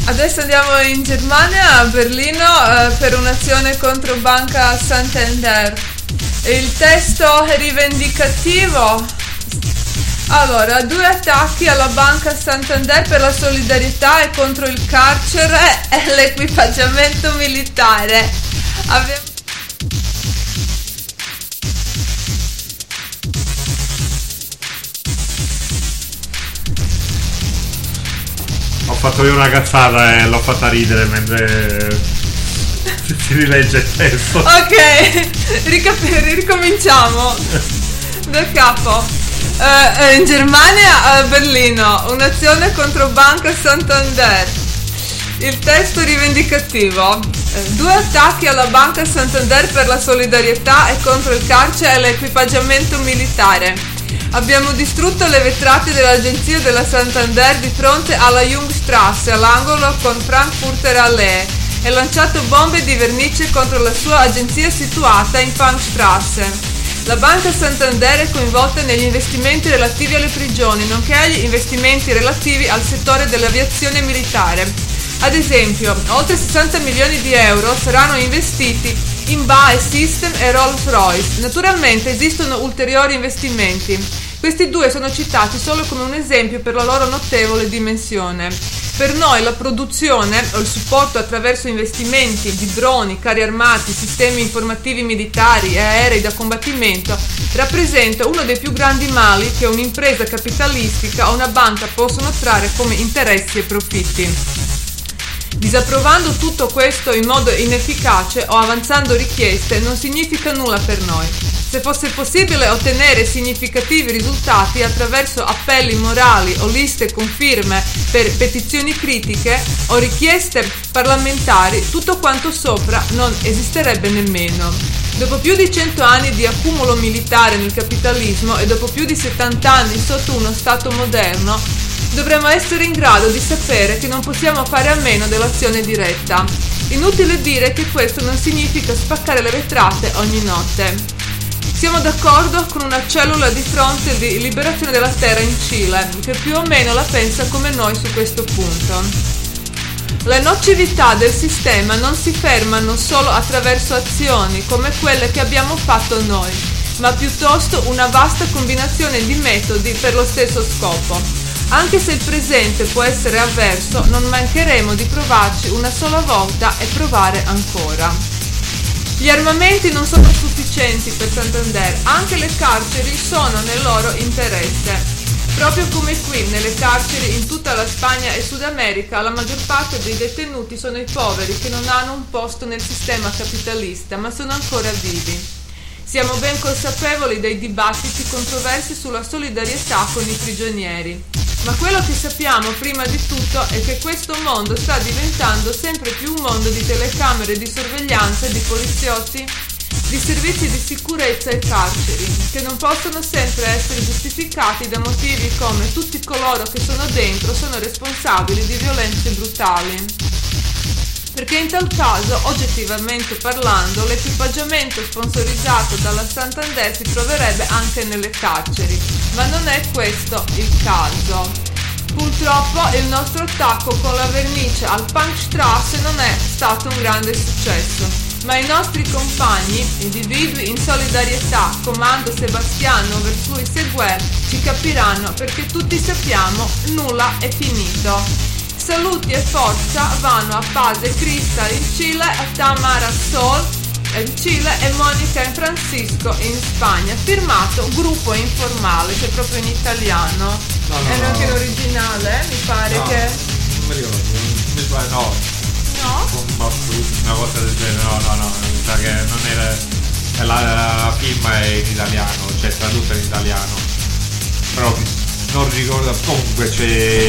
Adesso andiamo in Germania, a Berlino, eh, per un'azione contro Banca Santander. Il testo è rivendicativo. Allora, due attacchi alla Banca Santander per la solidarietà e contro il carcere e l'equipaggiamento militare. Abbiamo Ho fatto io una cazzata e l'ho fatta ridere mentre si rilegge il testo. Ok, Ricap- ricominciamo da capo. Uh, in Germania, a Berlino, un'azione contro Banca Santander. Il testo rivendicativo. Uh, due attacchi alla Banca Santander per la solidarietà e contro il carcere e l'equipaggiamento militare. Abbiamo distrutto le vetrate dell'agenzia della Santander di fronte alla Jungstrasse, all'angolo con Frankfurter Allee, e lanciato bombe di vernice contro la sua agenzia situata in Punkstrasse. La Banca Santander è coinvolta negli investimenti relativi alle prigioni, nonché agli investimenti relativi al settore dell'aviazione militare. Ad esempio, oltre sessanta milioni di euro saranno investiti in B A E System e Rolls-Royce. Naturalmente esistono ulteriori investimenti. Questi due sono citati solo come un esempio per la loro notevole dimensione. Per noi la produzione o il supporto attraverso investimenti di droni, carri armati, sistemi informativi militari e aerei da combattimento rappresenta uno dei più grandi mali che un'impresa capitalistica o una banca possono trarre come interessi e profitti. Disapprovando tutto questo in modo inefficace o avanzando richieste non significa nulla per noi. Se fosse possibile ottenere significativi risultati attraverso appelli morali o liste con firme per petizioni critiche o richieste parlamentari, tutto quanto sopra non esisterebbe nemmeno. Dopo più di cento anni di accumulo militare nel capitalismo e dopo più di settanta anni sotto uno Stato moderno, dovremmo essere in grado di sapere che non possiamo fare a meno dell'azione diretta. Inutile dire che questo non significa spaccare le vetrate ogni notte. Siamo d'accordo con una cellula di fronte di liberazione della terra in Cile, che più o meno la pensa come noi su questo punto. Le nocività del sistema non si fermano solo attraverso azioni come quelle che abbiamo fatto noi, ma piuttosto una vasta combinazione di metodi per lo stesso scopo. Anche se il presente può essere avverso, non mancheremo di provarci una sola volta e provare ancora. Gli armamenti non sono sufficienti per Santander, anche le carceri sono nel loro interesse. Proprio come qui, nelle carceri in tutta la Spagna e Sud America, la maggior parte dei detenuti sono i poveri che non hanno un posto nel sistema capitalista, ma sono ancora vivi. Siamo ben consapevoli dei dibattiti controversi sulla solidarietà con i prigionieri. Ma quello che sappiamo prima di tutto è che questo mondo sta diventando sempre più un mondo di telecamere di sorveglianza, di poliziotti, di servizi di sicurezza e carceri, che non possono sempre essere giustificati da motivi come tutti coloro che sono dentro sono responsabili di violenze brutali. Perché in tal caso, oggettivamente parlando, l'equipaggiamento sponsorizzato dalla Santander si troverebbe anche nelle carceri, ma non è questo il caso. Purtroppo il nostro attacco con la vernice al Punkstrasse non è stato un grande successo, ma i nostri compagni, individui in solidarietà, comando Sebastiano Versui Seguer, ci capiranno perché tutti sappiamo nulla è finito. Saluti e forza vanno a Paz Crystal in Cile, a Tamara Sol in Cile e Monica in Francisco in Spagna. Firmato gruppo informale, cioè proprio in italiano. No, no, e no, anche in no. originale, mi pare No, che... non mi ricordo, mi pare no, No? una cosa del genere, no, no, no, mi sa che non era, la, la film è in italiano, cioè tradotto in italiano, però non ricordo, comunque c'è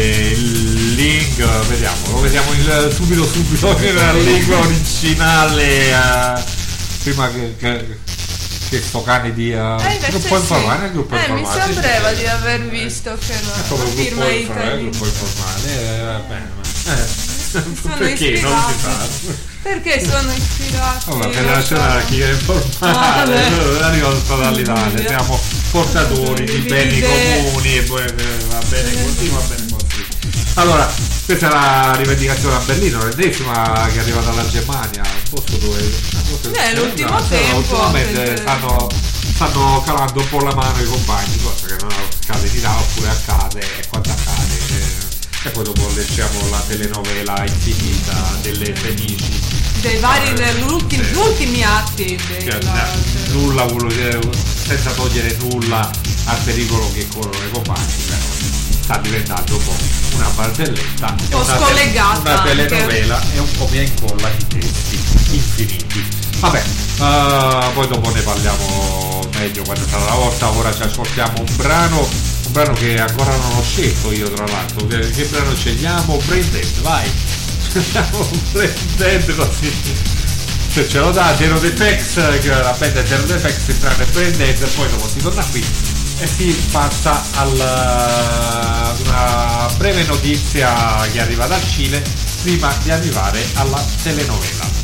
il link, vediamo, lo vediamo il, subito subito nel link originale, uh, prima che, che, che sto cane di uh, Eh, invece gruppo sì. informale, il gruppo Eh, mi informale, sì, sembrava sì, di sì. aver visto che la, È proprio la il firma gruppo è informale, il italiana. gruppo informale, eh, va bene, ma- eh. Sono Perché non si ispirati. sa? Perché sono ispirati? Oh, ma lo Federazione so. Anarchica Informale, Vabbè. arrivato dall'Italia, Vabbè. siamo portatori di Di beni idee. comuni e poi eh, va bene così, va bene così. Allora, questa è la rivendicazione a Berlino, l'ennesima che arriva dalla Germania, un posto dove Eh, l'ultimo no, tempo, ultimamente per- stanno, stanno calando un po' la mano i compagni, cosa che non accade in Italia oppure accade e quando accade eh, e poi dopo leggiamo la telenovela infinita delle Fenici dei vari Eh, gli ultimi, sì. gli ultimi atti Cioè, della- eh, nulla vuol dire, senza togliere nulla al pericolo che corrono i compagni, però sta diventando un po' una barzelletta, po' una, scollegata una anche. telenovela e un po' mi incolla i testi infiniti. Vabbè, eh, poi dopo ne parliamo meglio quando sarà la volta. Ora ci ascoltiamo un brano, un brano che ancora non ho scelto io, tra l'altro. Che, che brano scegliamo? Brain Dead, vai. Scegliamo Brain Dead così. Se ce lo dà Zero Defects, che la band è Zero Defects, il brano è Brain Dead, e poi dopo si torna qui e si passa al, ad una breve notizia che arriva dal Cile prima di arrivare alla telenovela.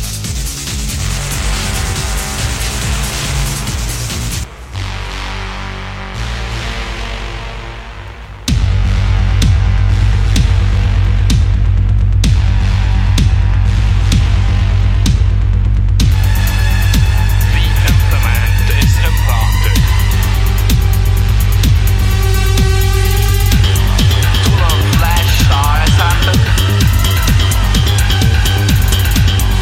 The implement is implanted. To the flash star ascended.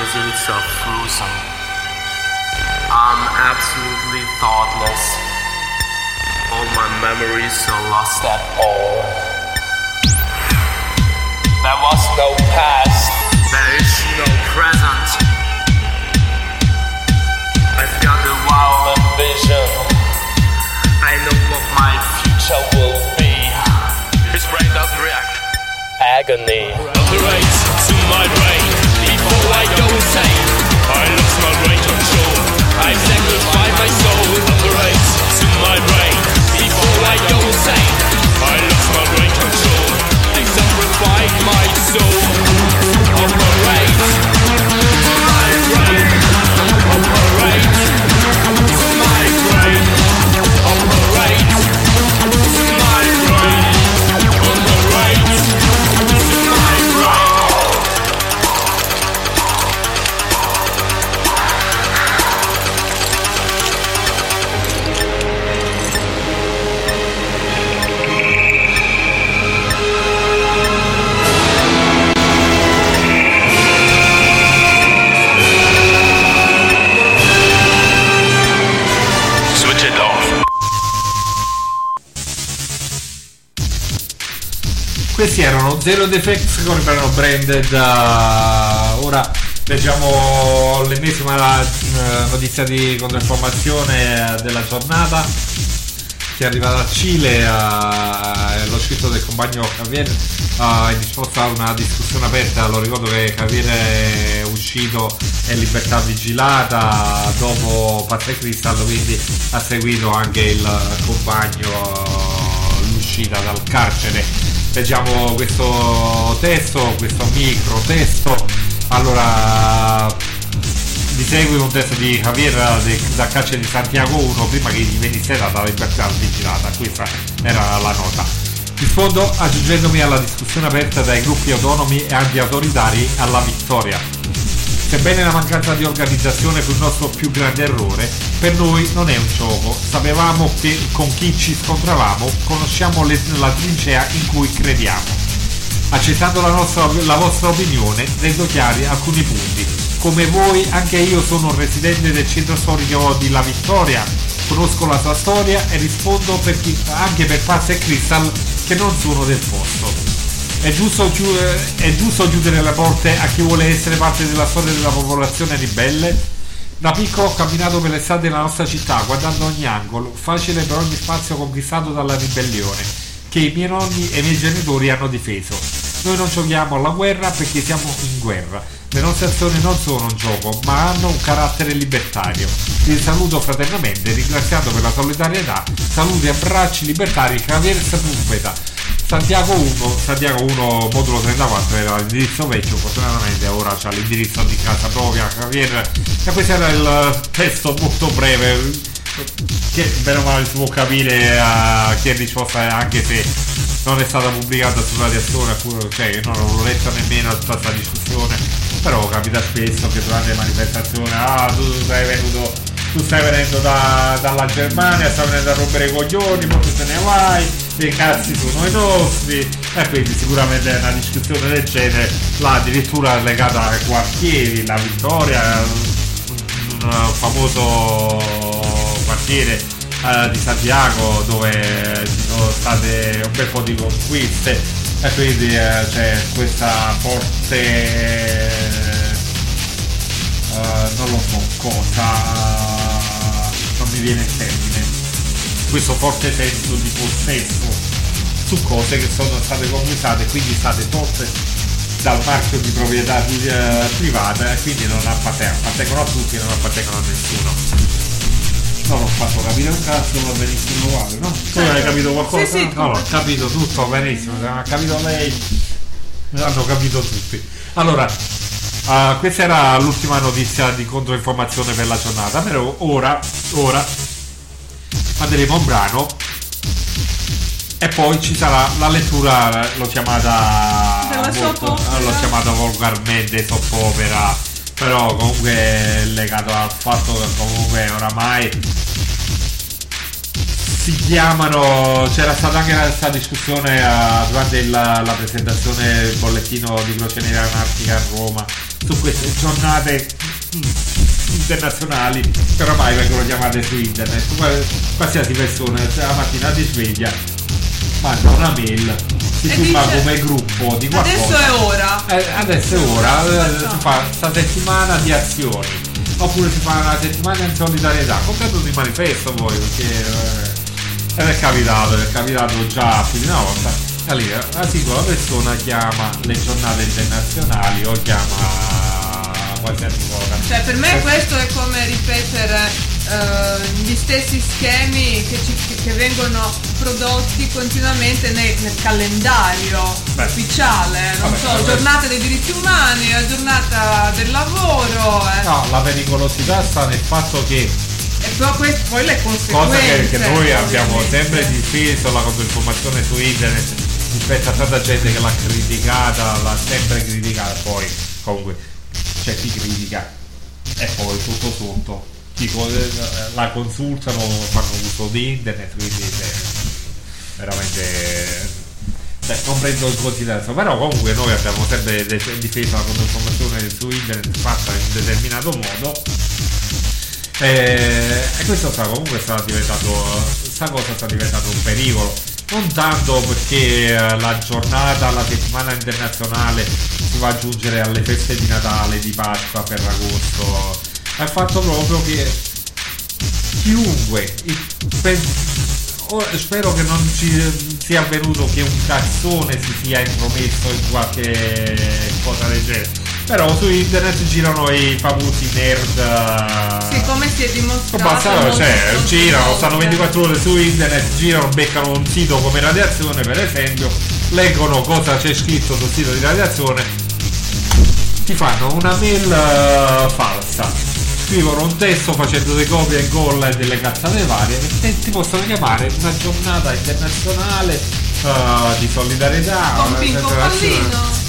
results are frozen. I'm absolutely thoughtless. All my memories are lost at all. There was no past, there is no present. I've got a wild ambition. I know what my future will be. His brain doesn't react. Agony. Operate to my brain before I go insane. I lost my brain control. I sacrifice my soul. Operate to my brain before I go insane. I lost my brain control. I sacrifice my soul. Operate to my brain. Operate to my brain. Operate to my brain. Operate to my brain. Switch it off. Questi erano Zero Defects con il brano Branded. Uh, ora leggiamo l'ennesima uh, notizia di controinformazione uh, della giornata, che è arrivata da Cile. Uh, lo scritto del compagno Javier uh, è disposto a una discussione aperta. Lo ricordo che Javier è uscito in libertà vigilata dopo Patrick Crystal, quindi ha seguito anche il compagno uh, l'uscita dal carcere. Leggiamo questo testo, questo micro testo. Allora, vi segue un testo di Javier de, da carcere di Santiago uno prima che gli venisse data la libertà vigilata. Questa era la nota. Rispondo aggiungendomi alla discussione aperta dai gruppi autonomi e anti-autoritari alla vittoria. Sebbene la mancanza di organizzazione fu il nostro più grande errore, per noi non è un gioco. Sapevamo che con chi ci scontravamo, conosciamo le, la trincea in cui crediamo. Accettando la, nostra, la vostra opinione, rendo chiari alcuni punti. Come voi, anche io sono un residente del centro storico di La Vittoria, conosco la sua storia e rispondo per chi, anche per Paz e Crystal, che non sono del posto. È giusto, chiudere, è giusto chiudere le porte a chi vuole essere parte della storia della popolazione ribelle? Da piccolo ho camminato per le strade della nostra città, guardando ogni angolo, facile per ogni spazio conquistato dalla ribellione, che i miei nonni e i miei genitori hanno difeso. Noi non giochiamo alla guerra perché siamo in guerra. Le nostre azioni non sono un gioco, ma hanno un carattere libertario. Vi saluto fraternamente, ringraziando per la solidarietà. Saluti e abbracci libertari, Javier Sepúlveda. Santiago uno, Santiago uno modulo trentaquattro era l'indirizzo vecchio, fortunatamente ora c'ha l'indirizzo di casa propria Javier. E questo era il testo molto breve, che bene o male si può capire uh, che è risposta, anche se non è stata pubblicata su radiazione, cioè io non l'ho letta nemmeno tutta questa discussione, però capita spesso che durante le manifestazioni ah tu sei venuto tu stai venendo da, dalla Germania, stai venendo a rompere i coglioni, poi tu te ne vai, i cazzi sono i nostri, e quindi sicuramente è una discussione del genere, là addirittura legata ai quartieri, La Vittoria, un, un famoso quartiere eh, di Santiago dove ci sono state un bel po' di conquiste, e quindi eh, c'è questa forte eh, non lo so cosa, non mi viene il termine, questo forte senso di possesso su cose che sono state conquistate, quindi state tolte dal marchio di proprietà eh, privata, e quindi non appartengono, appartengono a tutti e non appartengono a nessuno. Non ho fatto capire un cazzo, va benissimo uguale, no? Tu hai capito qualcosa? Sì, sì, no, ho capito tutto benissimo, ha capito lei, hanno capito tutti. Allora, uh, questa era l'ultima notizia di controinformazione per la giornata, però ora, ora manderemo un brano e poi ci sarà la lettura, l'ho chiamata della soap opera. l'ho chiamata volgarmente soap opera, però comunque è legato al fatto che comunque oramai si chiamano, c'era stata anche questa discussione uh, durante il, la presentazione del bollettino di Croce Nera Anarchica a Roma su queste giornate internazionali che ormai vengono chiamate su internet. Qualsiasi persona la mattina si sveglia, manda una mail, si E firma dice, come gruppo di qualcosa. adesso è ora. Eh, adesso è ora, eh, si fa sta settimana di azioni, oppure si fa una settimana in solidarietà, con tanto di manifesto poi, perché eh, ed è capitato, è capitato già più di una volta. Allora, la singola persona chiama le giornate internazionali o chiama qualsiasi cosa. Cioè, per me questo è come ripetere eh, gli stessi schemi che, ci, che vengono prodotti continuamente nel, nel calendario Beh. ufficiale, non Vabbè, so, vabbè. giornata dei diritti umani, la giornata del lavoro, eh. No, la pericolosità sta nel fatto che, e poi, quest- poi le conseguenze. cosa che, che noi abbiamo ovviamente. sempre difeso la controinformazione su internet rispetto a tanta gente che l'ha criticata, l'ha sempre criticata, poi comunque c'è chi critica e poi tutto sotto chi co- la consultano, fanno uso di internet, quindi eh, veramente beh, non prendo in considerazione, però comunque noi abbiamo sempre de- difeso la controinformazione su internet fatta in un determinato modo. E, e questo sta comunque sta diventato sta cosa sta diventando un pericolo, non tanto perché eh, la giornata, la settimana internazionale si va a aggiungere alle feste di Natale, di Pasqua, Ferragosto, è il fatto proprio che chiunque il- pe- o- spero che non ci sia avvenuto che un cazzone si sia intromesso in qualche cosa del genere. Però su internet girano i famosi nerd. Sì, come si è dimostrato. Basta, molte- cioè, molte girano, volte. stanno ventiquattro ore su internet, girano, beccano un sito come Radiazione per esempio, leggono cosa c'è scritto sul sito di Radiazione, ti fanno una mail uh, falsa, scrivono un testo facendo dei copia e incolla e delle cazzate varie e ti possono chiamare una giornata internazionale uh, di solidarietà. Con una Pinco celebrazione. Pallino.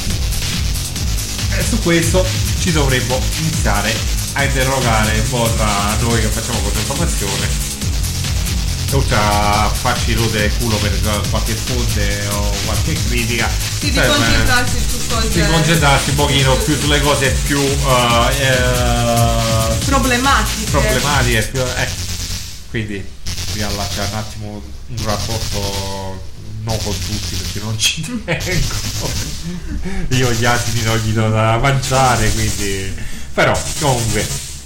E su questo ci dovremmo iniziare a interrogare un po' tra noi che facciamo controinformazione, oltre a farci rodere il culo per qualche fonte o qualche critica, Sì, di serve- concentrarsi su cose di concentrarsi un pochino più sulle cose più uh, eh, problematiche. problematiche, più, eh, quindi riallacciare un attimo un rapporto non con tutti perché non ci tengo, io gli asini non gli do da mangiare, quindi però comunque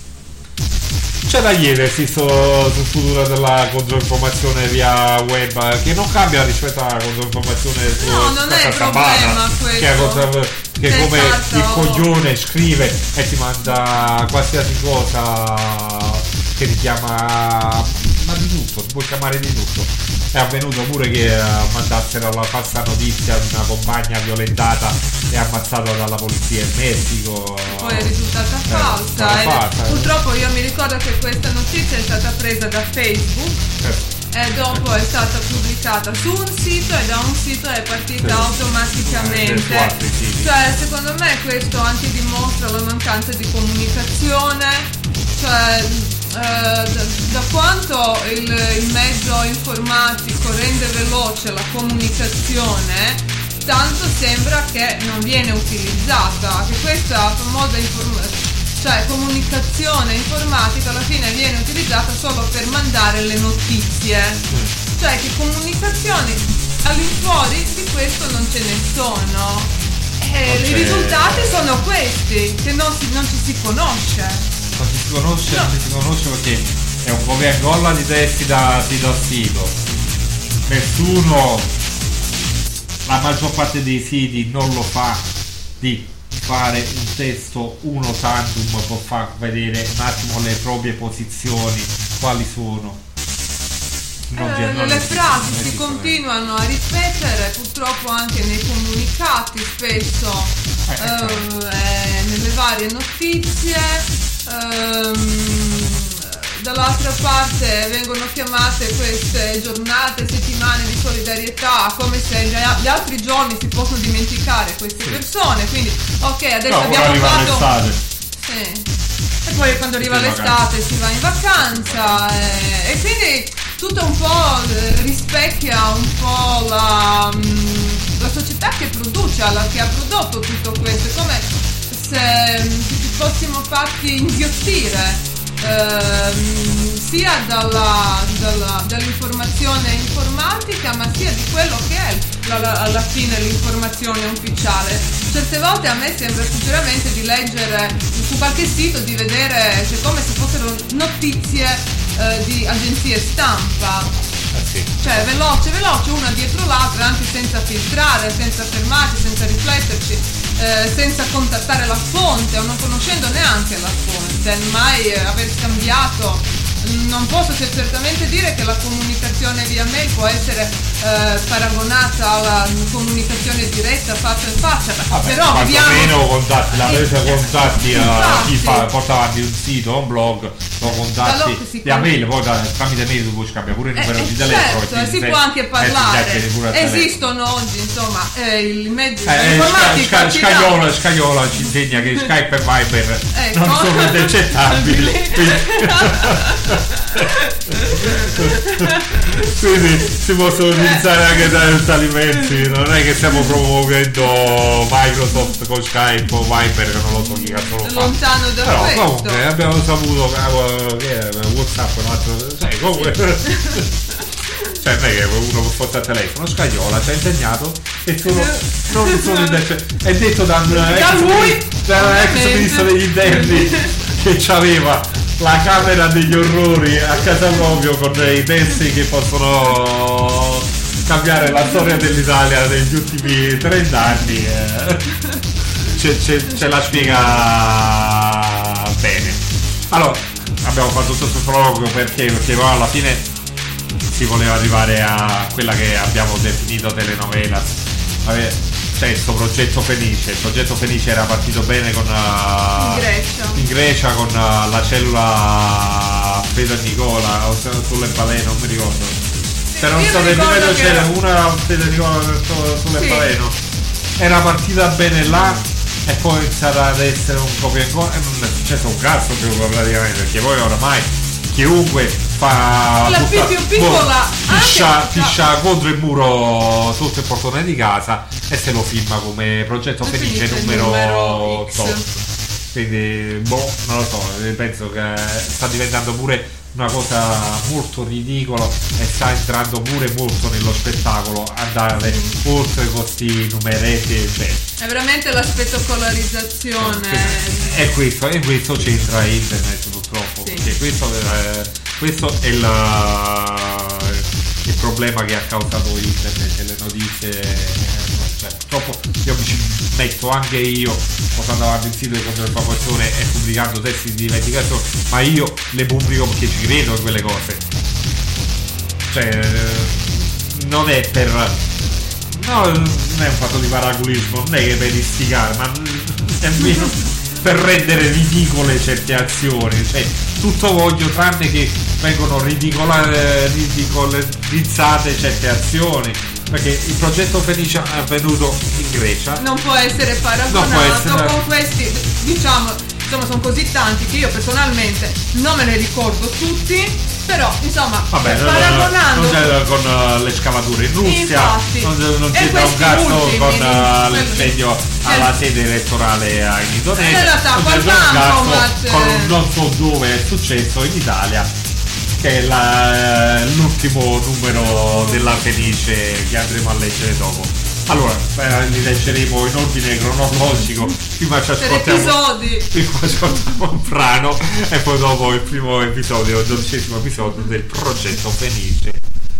c'è da chiedersi sul futuro della controinformazione via web, che non cambia rispetto alla controinformazione su No, non è il problema questo. che, è contra- che Sei come fatta il o- coglione scrive e ti manda qualsiasi cosa che ti chiama, ma di tutto, ti può chiamare di tutto. È avvenuto pure che uh, mandassero la falsa notizia di una compagna violentata e ammazzata dalla polizia in Messico. Poi è risultata Eh, falsa. stata e falsa, eh. Purtroppo io mi ricordo che questa notizia è stata presa da Facebook Eh, e dopo è stata pubblicata su un sito e da un sito è partita Sì. Eh, su automaticamente. altri siti. Cioè, secondo me questo anche dimostra la mancanza di comunicazione. Cioè, eh, da, da quanto il, il mezzo informatico rende veloce la comunicazione, tanto sembra che non viene utilizzata, che questa famosa informazione, cioè comunicazione informatica, alla fine viene utilizzata solo per mandare le notizie, cioè che comunicazioni all'infuori di questo non ce ne sono, e Non i c'è- risultati sono questi, che non, si, non ci si conosce. non ci si conosce, No. non ci si conosce perché è un copia e incolla di testi da sito a sito. Nessuno, la maggior parte dei siti non lo fa di fare un testo uno tantum, può far vedere un attimo le proprie posizioni, quali sono. Non Eh, vi- non le esistono, frasi non si esistono. continuano a ripetere, purtroppo anche nei comunicati spesso, Eh, eh, eh, nelle varie notizie. ehm, dall'altra parte vengono chiamate queste giornate, settimane di solidarietà, come se gli gli altri giorni si possono dimenticare queste persone, quindi ok, adesso No, ora abbiamo arriva fatto... l'estate. Sì. E poi quando arriva in l'estate si va in vacanza, eh, e quindi tutto un po' eh, rispecchia un po' la, mh, la società che produce, la, che ha prodotto tutto questo. È come se mh, ci fossimo fatti inghiottire ehm, sia dalla, dalla, dall'informazione informatica, ma sia di quello che è la, la, alla fine l'informazione ufficiale. Certe volte a me sembra sinceramente di leggere su qualche sito, di vedere, cioè, come se fossero notizie eh, di agenzie stampa, Eh sì. cioè veloce veloce una dietro l'altra, anche senza filtrare, senza fermarsi, senza rifletterci, eh, senza contattare la fonte o non conoscendo neanche la fonte, mai eh, aver scambiato. Non posso certamente dire che la comunicazione via mail può essere eh, paragonata alla comunicazione diretta faccia in faccia. Vabbè, però quantomeno viviamo contatti, la presa Eh, contatti a chi infatti. fa, porta avanti un sito, un blog, lo contatti Allora che si via con- mail, poi da- tramite mail tu puoi scambiare pure il Eh, numero eh, di telefono. certo, e ti si sei- può anche e ti parlare. chiacchieri pure al telefono. Esistono oggi, insomma, eh, il mezzo Eh, eh, informatico Sca- ci Sca- dà- Scagliola, Scagliola ci insegna che Skype e Viber Ecco. non sono intercettabili. Quindi si possono utilizzare anche da tali mezzi. Non è che stiamo promuovendo Microsoft con Skype o Viber, che non lo so chi cazzo lo fa. lontano da Però questo. comunque abbiamo saputo che, che è, WhatsApp è un altro. Sai, comunque. Cioè non è che uno può portare il telefono. Scagliola ci ha insegnato che sono, non sono invece. È detto da un ex, lui, da ex ovviamente. ministro degli interni che aveva la camera degli orrori a casa proprio, con i testi che possono cambiare la storia dell'Italia negli ultimi trenta anni. eh. Ce, ce- ce la spiega bene. Allora, abbiamo fatto tutto questo prologo perché, perché poi alla fine si voleva arrivare a quella che abbiamo definito telenovela. Vabbè, c'è questo progetto Fenice. Il progetto Fenice era partito bene con uh, In Grecia. in Grecia con uh, la cellula Pedro e Nicola o se- sulle Paleno, non mi ricordo. C'era un io mi stato ricordo ripeto, che c'era era- una Pedro e Nicola su- sulle Sì. Paleno. Era partita bene là e poi è iniziata ad essere un copia e incolla e non è successo un cazzo più praticamente, perché poi oramai chiunque fa La butta- più piccola, boh, piscia, anche- piscia contro il muro sotto il portone di casa e se lo filma come progetto E Fenice finisce il numero numero X. tot. Quindi boh, non lo so, penso che sta diventando pure una cosa molto ridicola e sta entrando pure molto nello spettacolo andare oltre questi numeretti e beh. È veramente l'aspetto polarizzazione. E questo, e questo c'entra internet purtroppo, Sì. perché questo, eh, questo è il, il problema che ha causato internet e le notizie. eh, cioè, purtroppo io mi ci metto anche io portando avanti il sito di controinformazione e pubblicando testi di vendicazione, ma io le pubblico perché ci credo in quelle cose. Cioè, eh, non è per. No, non è un fatto di paraculismo, non è che per istigare, ma è meno per rendere ridicole certe azioni. Cioè, tutto voglio tranne che vengono ridicola- ridicolizzate certe azioni. Perché il progetto Fenice è avvenuto in Grecia. Non può essere paragonato Non può essere- con questi, diciamo, insomma, sono così tanti che io personalmente non me ne ricordo tutti, però insomma, Vabbè, non, paragonando non c'è con uh, le scavature in Russia, Infatti. non, non E c'entra un questi cazzo ultimi, con uh, quello- l'impegno Cioè- alla sede elettorale in Indonesia, In realtà, non col c'entra un bancomat, cazzo con eh. non so dove è successo in Italia, che è la- l'ultimo numero della Fenice che andremo a leggere dopo. Allora, eh, li leggeremo in ordine cronologico, prima ci per ascoltiamo episodi. prima ascoltiamo un brano e poi dopo il primo episodio, il dodicesimo episodio del progetto Fenice.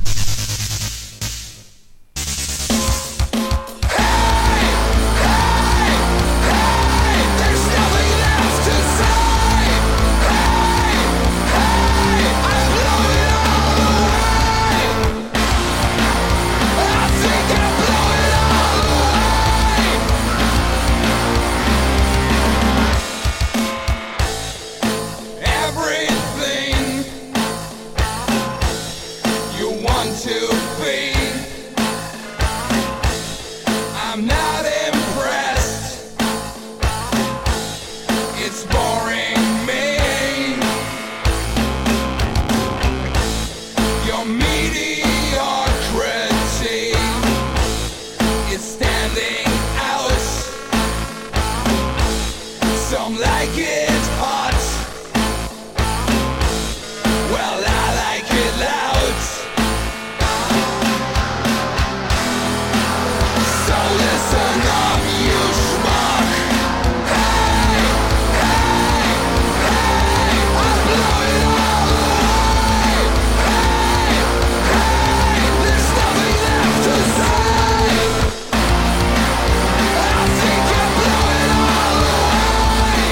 Everything you want to be, I'm not impressed. It's boring me. You're Some like it hot. Well, I like it loud. So listen up, you schmuck. Hey, hey, hey, I'll blow it all away. Hey, hey, there's nothing left to say. I think I'll blow it all away.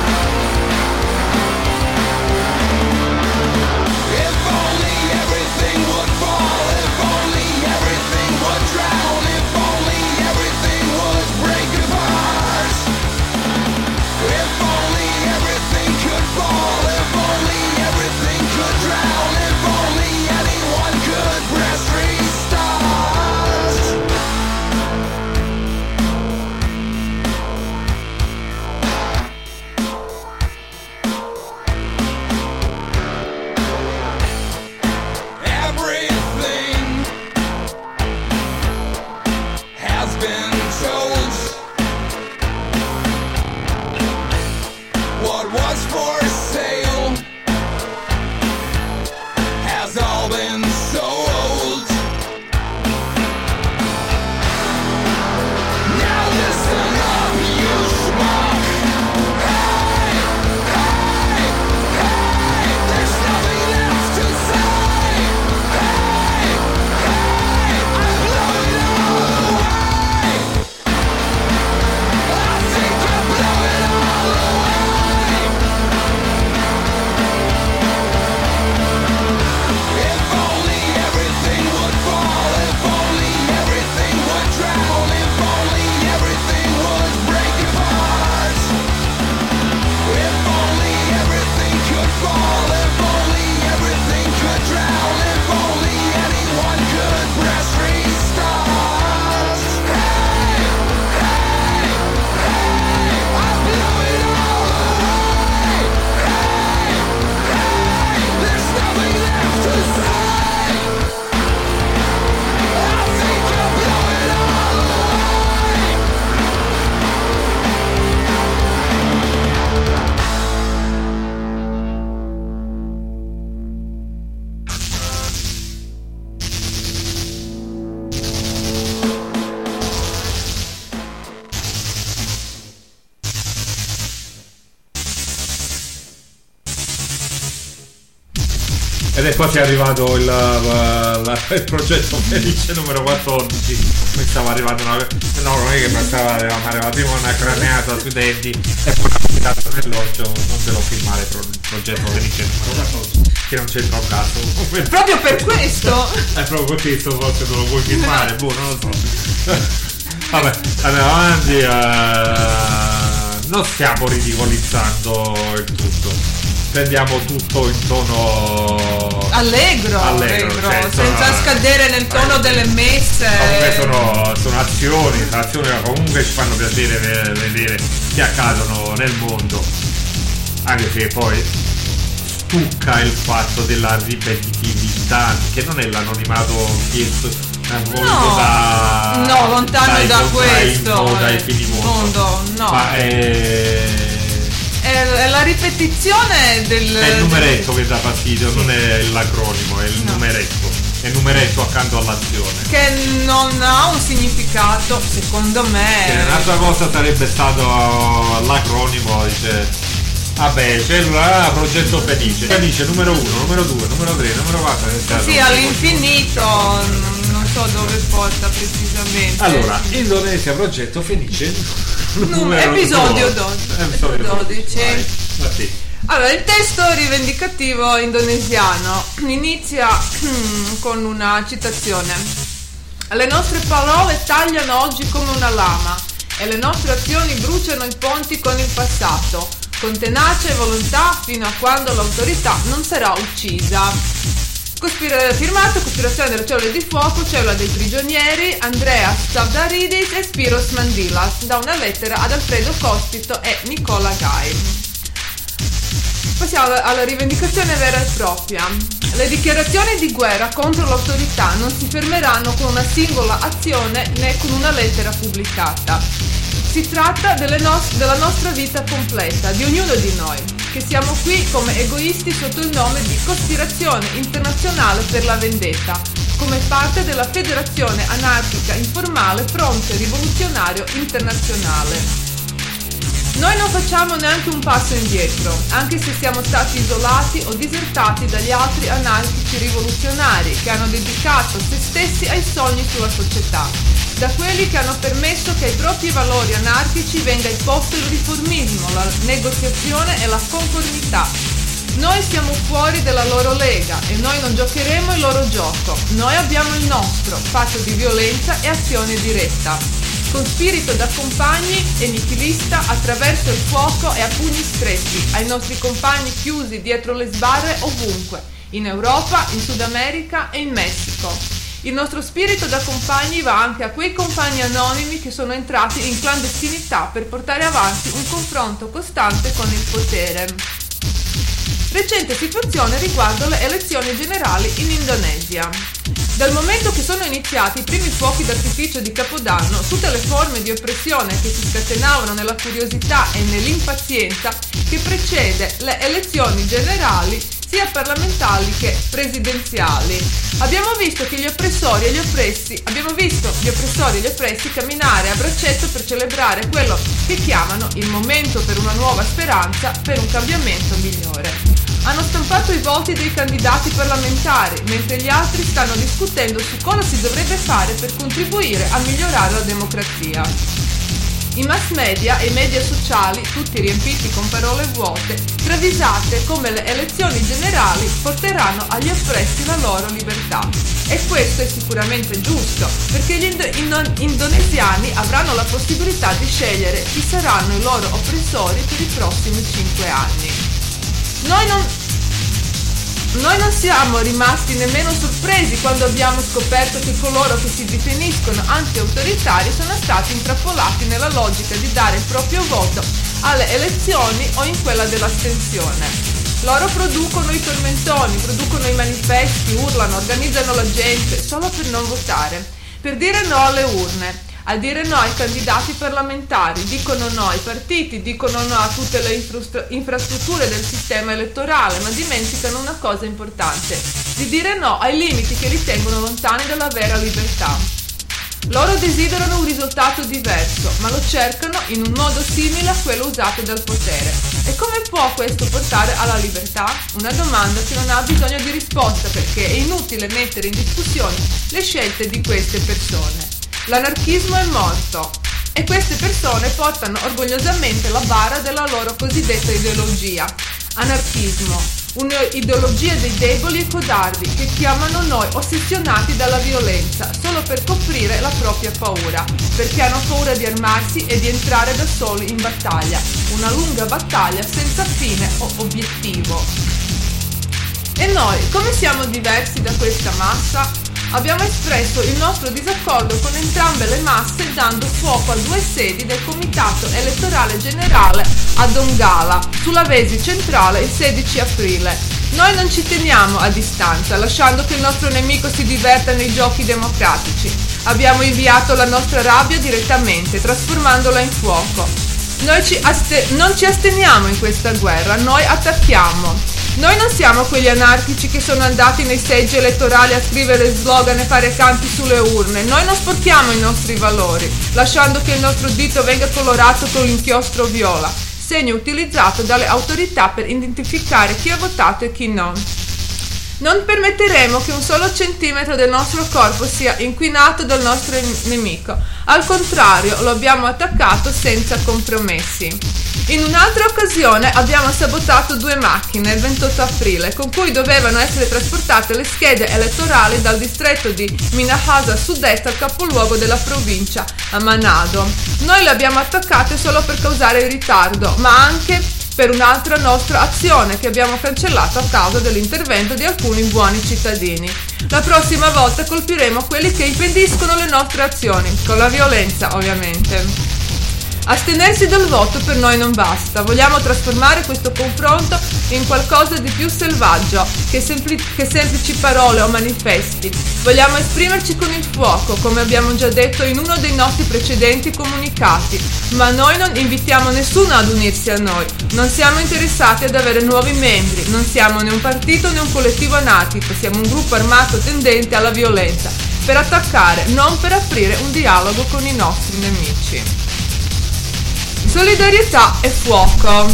If only everything would fall, if only everything would drown, if only everything would break apart. If only everything could fall, if only everything could drown, if only anyone could press restart. Everything has been told. What was for sale has all been sold. Now listen up, you schmuck. Hey, hey, hey, there's nothing left to say. Hey, hey, I blow it all away. I think I blow it all away. If only everything would fall, if only everything would drown, if only everything would break apart. If only everything could fall, if only everything could drown, if only anyone could press restart. Hey, hey, hey, I blew it all away. Hey, hey, there's nothing left to say. I think I'll blow it all away. Ed è quasi arrivato il, la- la- il progetto Felice numero quattordici. Mi stava arrivando una. No, non è che mi stava arrivando, arriva prima una craneata sui denti e poi una puntata nell'occhio. Non devo filmare il, pro- il progetto Felice numero quattordici, che non c'entra un cazzo. Proprio per questo. È proprio questo, forse non lo puoi filmare, boh, non lo so. Vabbè, andiamo avanti. eh, non stiamo ridicolizzando il tutto. Prendiamo tutto in tono Allegro, allegro, allegro, cioè, senza sono- scadere nel tono eh, delle messe. Comunque sono, sono azioni, sono azioni che comunque ci fanno piacere ve- vedere che accadono nel mondo. Anche se poi stucca il fatto della ripetitività, che non è l'anonimato chiesto eh, voluto No, da no, lontano dai da contrainfo, questo, dai eh, fini mondo. mondo, no. Ma è, È, è la ripetizione del... è il numeretto che dà fastidio, non è l'acronimo, è il No. numeretto. È il numeretto accanto all'azione. che non ha un significato, secondo E me. un'altra cosa sarebbe stato l'acronimo, dice vabbè, cellula, progetto Felice, Felice numero uno, numero due, numero tre, numero quattro. Sì, all'infinito, non non so dove porta precisamente. Allora, Indonesia, progetto Felice Num- episodio dodici. Episodio dodici. Vai, vai. Allora, il testo rivendicativo indonesiano inizia con una citazione. Le nostre parole tagliano oggi come una lama e le nostre azioni bruciano i ponti con il passato, con tenacia e volontà fino a quando l'autorità non sarà uccisa. Cospira- firmato Cospirazione delle cellule di fuoco, cellula dei prigionieri, Andrea Stavridis e Spiros Mandilas, da una lettera ad Alfredo Cospito e Nicola Gai. Passiamo alla, alla rivendicazione vera e propria. Le dichiarazioni di guerra contro l'autorità non si fermeranno con una singola azione né con una lettera pubblicata. Si tratta delle nos- della nostra vita completa, di ognuno di noi, che siamo qui come egoisti sotto il nome di Cospirazione Internazionale per la Vendetta, come parte della Federazione Anarchica Informale Fronte Rivoluzionario Internazionale. Noi non facciamo neanche un passo indietro, anche se siamo stati isolati o disertati dagli altri anarchici rivoluzionari che hanno dedicato se stessi ai sogni sulla società, da quelli che hanno permesso che ai propri valori anarchici venga imposto il riformismo, la negoziazione e la conformità. Noi siamo fuori dalla loro lega e noi non giocheremo il loro gioco, noi abbiamo il nostro, fatto di violenza e azione diretta. Con spirito da compagni e nichilista attraverso il fuoco e a pugni stretti ai nostri compagni chiusi dietro le sbarre ovunque, in Europa, in Sud America e in Messico. Il nostro spirito da compagni va anche a quei compagni anonimi che sono entrati in clandestinità per portare avanti un confronto costante con il potere. Recente situazione riguardo le elezioni generali in Indonesia. Dal momento che sono iniziati i primi fuochi d'artificio di Capodanno, tutte le forme di oppressione che si scatenavano nella curiosità e nell'impazienza che precede le elezioni generali, sia parlamentari che presidenziali. Abbiamo visto che gli oppressori e gli oppressi, abbiamo visto gli oppressori e gli oppressi camminare a braccetto per celebrare quello che chiamano il momento per una nuova speranza, per un cambiamento migliore. Hanno stampato i voti dei candidati parlamentari, mentre gli altri stanno discutendo su cosa si dovrebbe fare per contribuire a migliorare la democrazia. I mass media e i media sociali, tutti riempiti con parole vuote, travisate come le elezioni generali porteranno agli oppressi la loro libertà. E questo è sicuramente giusto, perché gli indo- indo- indonesiani avranno la possibilità di scegliere chi saranno i loro oppressori per i prossimi cinque anni. Noi non, noi non siamo rimasti nemmeno sorpresi quando abbiamo scoperto che coloro che si definiscono anti-autoritari sono stati intrappolati nella logica di dare il proprio voto alle elezioni o in quella dell'astensione. Loro producono i tormentoni, producono i manifesti, urlano, organizzano la gente solo per non votare, per dire no alle urne. A dire no ai candidati parlamentari, dicono no ai partiti, dicono no a tutte le infrustra- infrastrutture del sistema elettorale, ma dimenticano una cosa importante, di dire no ai limiti che li tengono lontani dalla vera libertà. Loro desiderano un risultato diverso, ma lo cercano in un modo simile a quello usato dal potere. E come può questo portare alla libertà? Una domanda che non ha bisogno di risposta, perché è inutile mettere in discussione le scelte di queste persone. L'anarchismo è morto e queste persone portano orgogliosamente la bara della loro cosiddetta ideologia. Anarchismo, un'ideologia dei deboli e codardi che chiamano noi ossessionati dalla violenza solo per coprire la propria paura, perché hanno paura di armarsi e di entrare da soli in battaglia, una lunga battaglia senza fine o obiettivo. E noi, come siamo diversi da questa massa? Abbiamo espresso il nostro disaccordo con entrambe le masse dando fuoco a due sedi del Comitato Elettorale Generale a Donggala, Sulawesi Centrale, il sedici aprile. Noi non ci teniamo a distanza, lasciando che il nostro nemico si diverta nei giochi democratici. Abbiamo inviato la nostra rabbia direttamente, trasformandola in fuoco. Noi ci aste- non ci asteniamo in questa guerra, noi attacchiamo. Noi non siamo quegli anarchici che sono andati nei seggi elettorali a scrivere slogan e fare canti sulle urne. Noi non sporchiamo i nostri valori, lasciando che il nostro dito venga colorato con l'inchiostro viola, segno utilizzato dalle autorità per identificare chi ha votato e chi non. Non permetteremo che un solo centimetro del nostro corpo sia inquinato dal nostro nemico. Al contrario, lo abbiamo attaccato senza compromessi. In un'altra occasione abbiamo sabotato due macchine il ventotto aprile con cui dovevano essere trasportate le schede elettorali dal distretto di Minahasa Sud-Est al capoluogo della provincia, a Manado. Noi le abbiamo attaccate solo per causare il ritardo, ma anche per un'altra nostra azione che abbiamo cancellato a causa dell'intervento di alcuni buoni cittadini. La prossima volta colpiremo quelli che impediscono le nostre azioni, con la violenza ovviamente. Astenersi dal voto per noi non basta, vogliamo trasformare questo confronto in qualcosa di più selvaggio che, sempli- che semplici parole o manifesti. Vogliamo esprimerci con il fuoco, come abbiamo già detto in uno dei nostri precedenti comunicati, ma noi non invitiamo nessuno ad unirsi a noi, non siamo interessati ad avere nuovi membri, non siamo né un partito né un collettivo anarchico, siamo un gruppo armato tendente alla violenza, per attaccare, non per aprire un dialogo con i nostri nemici. Solidarietà e fuoco.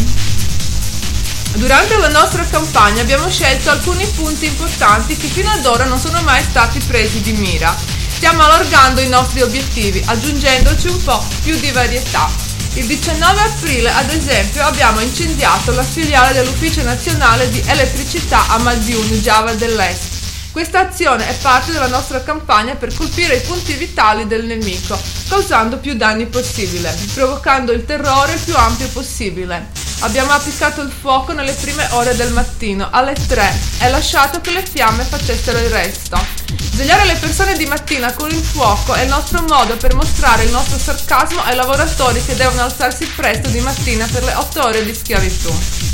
Durante la nostra campagna abbiamo scelto alcuni punti importanti che fino ad ora non sono mai stati presi di mira. Stiamo allargando i nostri obiettivi, aggiungendoci un po' più di varietà. Il diciannove aprile, ad esempio, abbiamo incendiato la filiale dell'Ufficio Nazionale di Elettricità a Maldiun, Java dell'Est. Questa azione è parte della nostra campagna per colpire i punti vitali del nemico, causando più danni possibile, provocando il terrore il più ampio possibile. Abbiamo applicato il fuoco nelle prime ore del mattino, alle tre, e lasciato che le fiamme facessero il resto. Svegliare le persone di mattina con il fuoco è il nostro modo per mostrare il nostro sarcasmo ai lavoratori che devono alzarsi presto di mattina per le otto ore di schiavitù.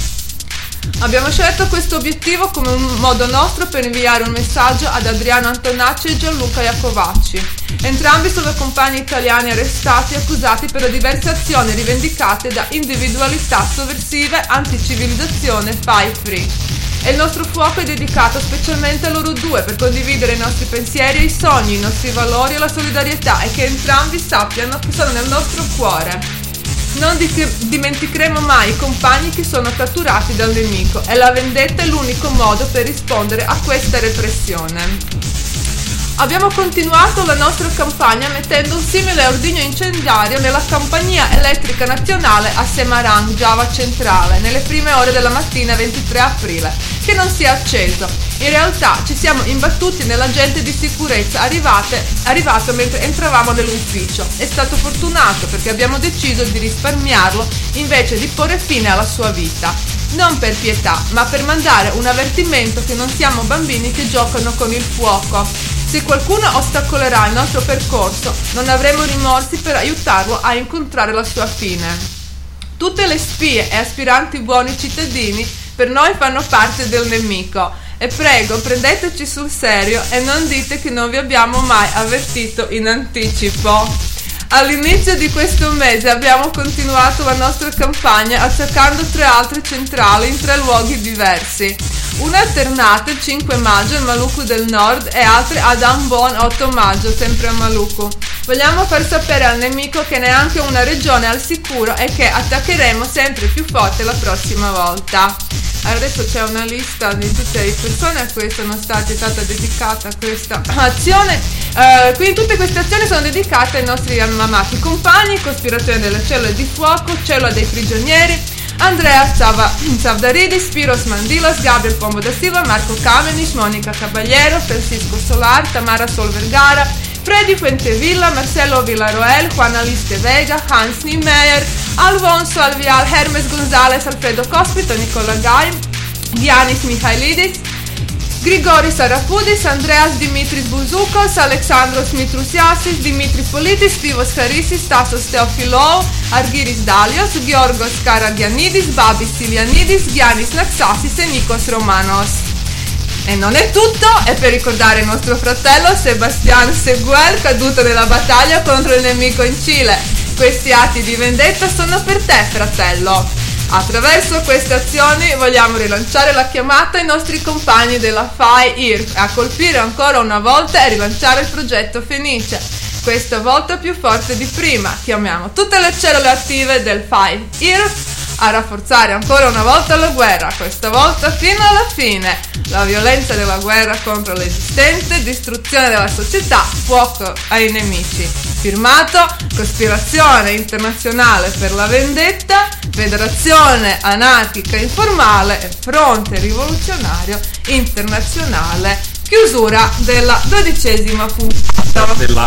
Abbiamo scelto questo obiettivo come un modo nostro per inviare un messaggio ad Adriano Antonacci e Gianluca Iacovacci. Entrambi sono compagni italiani arrestati e accusati per le diverse azioni rivendicate da individualità sovversive, anticivilizzazione, fight free. E il nostro fuoco è dedicato specialmente a loro due per condividere i nostri pensieri e i sogni, i nostri valori e la solidarietà, e che entrambi sappiano che sono nel nostro cuore. Non dimenticheremo mai i compagni che sono catturati dal nemico, e la vendetta è l'unico modo per rispondere a questa repressione. Abbiamo continuato la nostra campagna mettendo un simile ordigno incendiario nella compagnia elettrica nazionale a Semarang, Java centrale, nelle prime ore della mattina ventitré aprile, che non si è acceso. In realtà ci siamo imbattuti nell'agente di sicurezza arrivate, arrivato mentre entravamo nell'ufficio. È stato fortunato perché abbiamo deciso di risparmiarlo invece di porre fine alla sua vita. Non per pietà, ma per mandare un avvertimento che non siamo bambini che giocano con il fuoco. Se qualcuno ostacolerà il nostro percorso, non avremo rimorsi per aiutarlo a incontrare la sua fine. Tutte le spie e aspiranti buoni cittadini per noi fanno parte del nemico, e prego, prendeteci sul serio e non dite che non vi abbiamo mai avvertito in anticipo. All'inizio di questo mese abbiamo continuato la nostra campagna attaccando tre altre centrali in tre luoghi diversi. Una a Ternate il cinque maggio al Maluku del Nord e altre ad Ambon otto maggio, sempre a Maluku. Vogliamo far sapere al nemico che neanche una regione è al sicuro e che attaccheremo sempre più forte la prossima volta. Adesso c'è una lista di tutte le persone a cui sono state stata dedicata questa azione. Uh, quindi tutte queste azioni sono dedicate ai nostri amati compagni: Cospirazione delle cellule di fuoco, Cellula dei prigionieri, Andrea Savdaridis, Spiros Mandilas, Gabriel Pombo da Silva, Marco Kamenic, Monica Caballero, Francisco Solar, Tamara Sol Vergara, Freddy Fuentevilla, Marcelo Villaroel, Juan Aliste Vega, Hans Niemeyer, Alfonso Alvial, Hermes González, Alfredo Cospito, Nicola Gai, Giannis Michailidis, Grigoris Arafudis, Andreas Dimitris Bouzoukas, Alexandros Mitrousiasis, Dimitris Politis, Stivos Charissis, Tassos Theophilou, Argyris Dalios, Georgos Karagianidis, Babis Stylianidis, Giannis Naxasis e Nikos Romanos. E non è tutto, è per ricordare il nostro fratello Sebastián Seguel, caduto nella battaglia contro il nemico in Cile. Questi atti di vendetta sono per te, fratello. Attraverso queste azioni vogliamo rilanciare la chiamata ai nostri compagni della F A I I R F a colpire ancora una volta e rilanciare il progetto Fenice, questa volta più forte di prima. Chiamiamo tutte le cellule attive del F A I I R F a rafforzare ancora una volta la guerra, questa volta fino alla fine. La violenza della guerra contro l'esistente, distruzione della società, fuoco ai nemici. Firmato Cospirazione Internazionale per la Vendetta, Federazione Anarchica Informale e Fronte Rivoluzionario Internazionale. Chiusura della dodicesima puntata della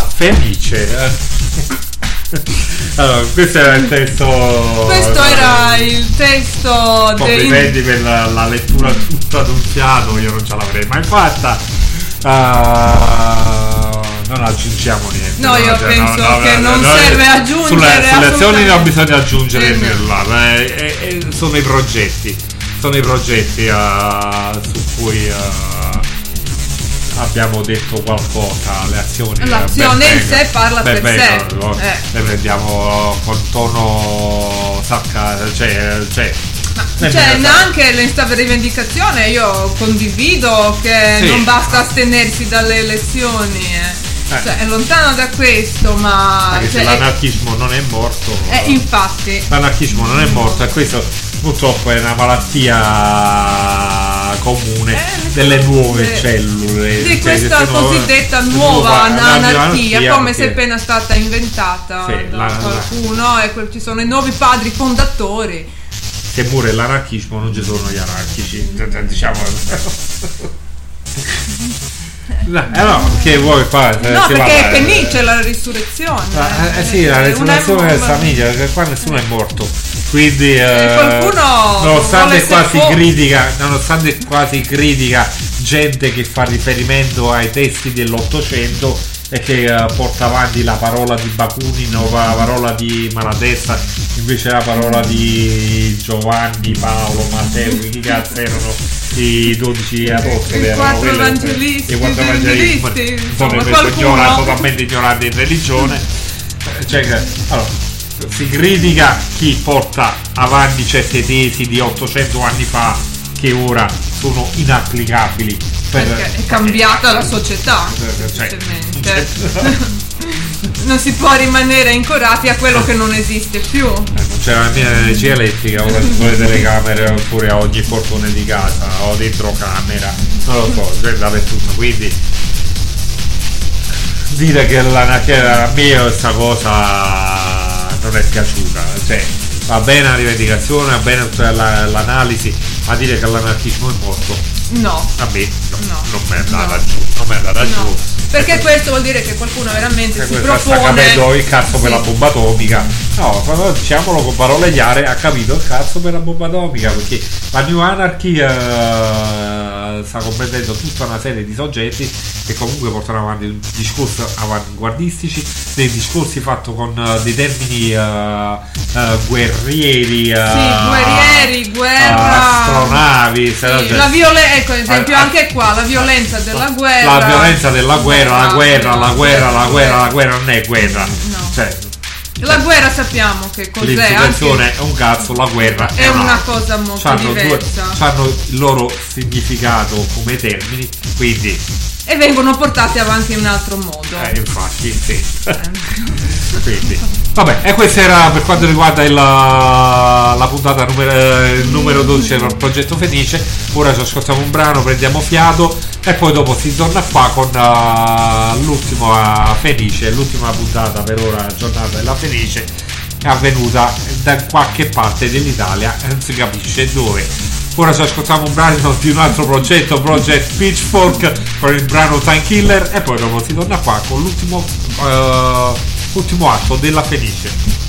Fenice. Allora, questo era il testo. Questo era il testo. Complimenti per la, la lettura tutta ad un fiato. Io non ce l'avrei mai fatta. Uh, non aggiungiamo niente. No, io cioè, penso no, no, che no, non no, serve eh, aggiungere sulle, sulle azioni assolutamente. non bisogna aggiungere Eh, no. nulla, eh, eh, eh, sono i progetti, sono i progetti eh, su cui eh, abbiamo detto qualcosa, le azioni. eh, L'azione ben in venga, sé parla ben per venga, sé. lo- Eh. Le prendiamo con tono sacca, cioè, cioè, ben Cioè, venga, neanche questa rivendicazione io condivido che Sì. non basta astenersi dalle elezioni. eh. Eh. Cioè, è lontano da questo, ma. anche cioè, se è- l'anarchismo non è morto. è- infatti. L'anarchismo non è morto e questo purtroppo è una malattia comune Eh, delle nuove sì. cellule. Di cioè, questa queste nuove- cosiddetta nuova- nuova anarchia, anarchia, come se è perché- appena stata inventata Sì, da la- la- qualcuno e que- ci sono i nuovi padri fondatori. che pure l'anarchismo non ci sono gli anarchici, diciamo. No, eh no, che vuoi fare? No, si perché va, è eh, Nietzsche la risurrezione. eh, eh sì, la Eh, risurrezione una- della famiglia, perché qua nessuno è morto. Quindi eh, qualcuno nonostante vuole quasi essere po- critica, nonostante quasi critica gente che fa riferimento ai testi dell'Ottocento e che eh, porta avanti la parola di Bakunin o la parola di Malatesta invece la parola di Giovanni, Paolo, Matteo, chi cazzo erano i dodici apostoli, I erano quattro quelli- evangelisti, i quattro gli evangelisti, evangelisti, sono insomma, invece qualcuno- ignorati, totalmente ignorati in religione. Cioè, che- allora, si critica chi porta avanti certe tesi di ottocento anni fa che ora sono inapplicabili per- Perché è cambiata la società, Cioè, semplicemente. Non si può rimanere ancorati a quello che non esiste più. Eh, non c'era nemmeno l'energia elettrica, ora ci sono le telecamere oppure a ogni portone di casa o dentro camera, non lo so, c'è dappertutto, quindi dire che l'anarchia a me questa cosa non è piaciuta, cioè va bene la rivendicazione, va bene tutta la- l'analisi, ma dire che l'anarchismo è morto No. a me no, No. non mi è andata No. giù, non mi è andata No, giù. perché Ecco. questo vuol dire che qualcuno veramente Eh, si questo sta propone. capendo il cazzo per Sì. la bomba atomica. No, però diciamolo con parole chiare, ha capito il cazzo per la bomba atomica, perché la New Anarchy eh, sta comprendendo tutta una serie di soggetti che comunque portano avanti discorsi avanguardistici, dei discorsi fatti con eh, dei termini eh, eh, guerrieri, eh, Sì, guerrieri, guerra. astronavi, se no, Sì, cioè- la violenza, ecco ad esempio Ah, ah. anche qua la violenza della guerra. la violenza della guerra, la No, guerra, no, la guerra, la no, guerra, la guerra non è guerra. No. Cioè, La guerra sappiamo che cos'è, l'insurrezione anche è un cazzo, la guerra è è, una un'altra. cosa molto C'hanno due- diversa. c'hanno il loro significato come termini, quindi e vengono portate avanti in un altro modo. eh, infatti sì. Quindi vabbè, e questo era per quanto riguarda il, la puntata numero, eh, numero dodici del progetto Fenice. Ora ci ascoltiamo un brano, prendiamo fiato e poi dopo si torna qua con uh, l'ultima Fenice, l'ultima puntata per ora giornata della Fenice è avvenuta da qualche parte dell'Italia, non si capisce dove. Ora ci ascoltiamo un brano di un altro progetto, Project Pitchfork, con il brano Time Killer e poi dopo si torna qua con l'ultimo uh, ultimo atto della Fenice.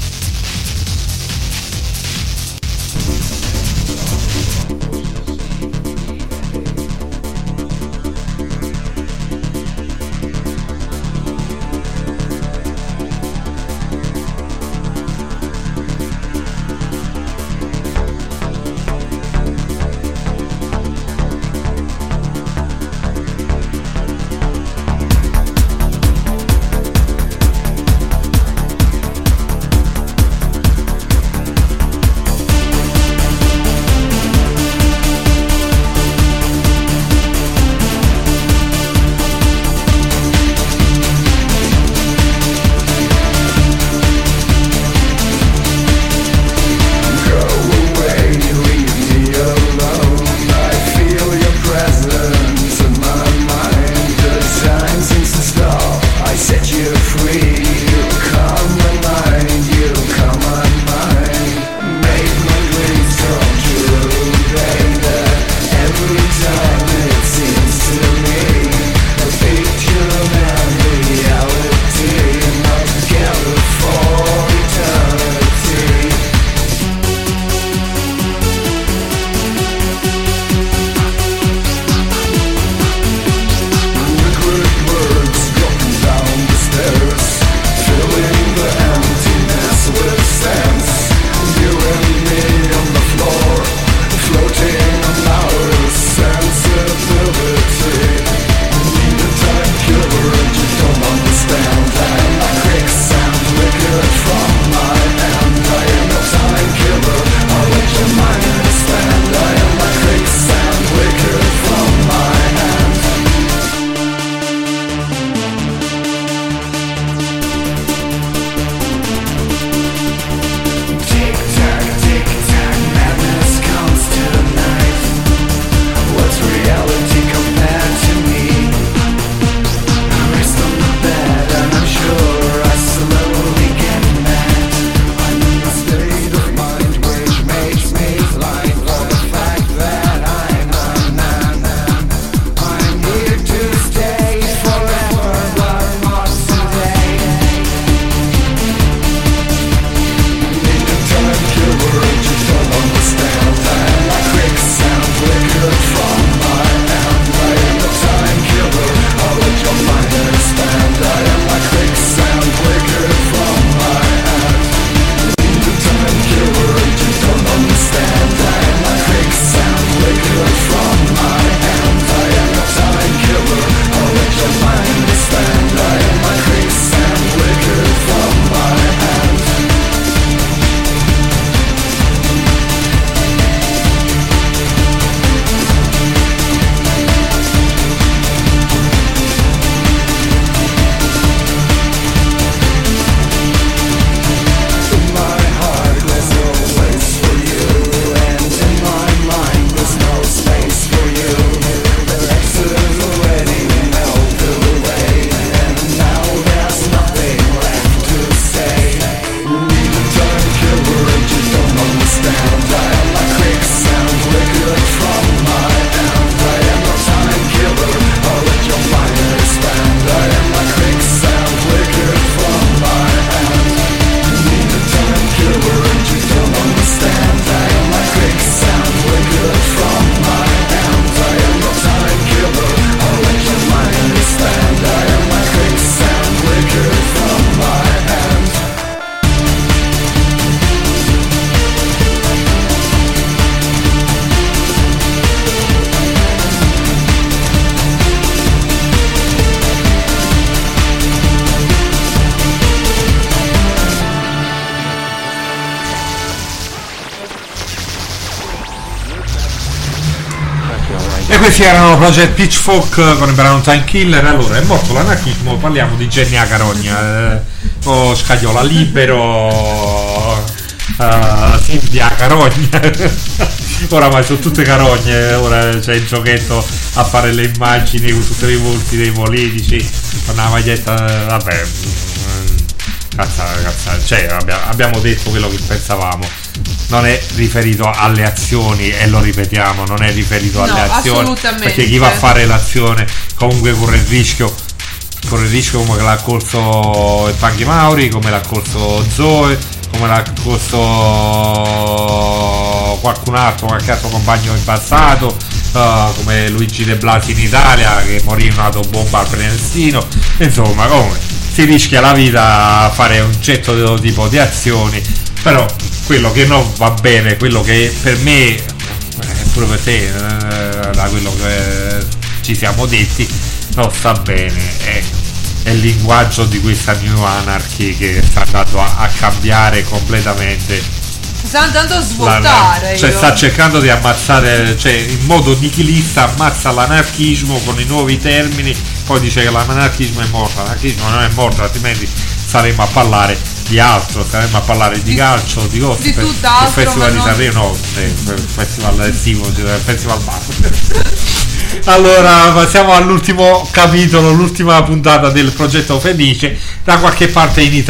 E questi erano Project Pitchfork con il brano Time Killer. Allora, è morto l'anarchismo, parliamo di Genia Carogna, eh, o Scagliola Libero, uh, Silvia Carogna. Oramai sono tutte carogne, ora c'è il giochetto a fare le immagini con tutti i volti dei politici, con una maglietta, vabbè, cazzata, cazzata. Cioè, abbiamo detto quello che pensavamo. Non è riferito alle azioni, e lo ripetiamo, non è riferito alle no, azioni, perché chi va a fare l'azione comunque corre il rischio corre il rischio come l'ha corso il Panghi Mauri, come l'ha corso Zoe, come l'ha corso qualcun altro, qualche altro compagno in passato, uh, come Luigi De Blasi in Italia che morì in un'autobomba al Prenestina. Insomma, come si rischia la vita a fare un certo tipo di azioni, però quello che non va bene, quello che per me, eh, pure per te, eh, da quello che ci siamo detti, non sta bene, è, è il linguaggio di questa New Anarchy che sta andando a, a cambiare completamente. Sta andando a svuotare. La, cioè sta cercando di ammazzare, cioè in modo nichilista ammazza l'anarchismo con i nuovi termini, poi dice che l'anarchismo è morto. L'anarchismo non è morto, altrimenti saremmo a parlare di altro, staremmo a parlare di, di calcio, di cose, di per, tutt'altro, il festival di non... Sanremo, no, il festival estivo, il festival bar. Allora passiamo all'ultimo capitolo, l'ultima puntata del progetto Felice. Da qualche parte in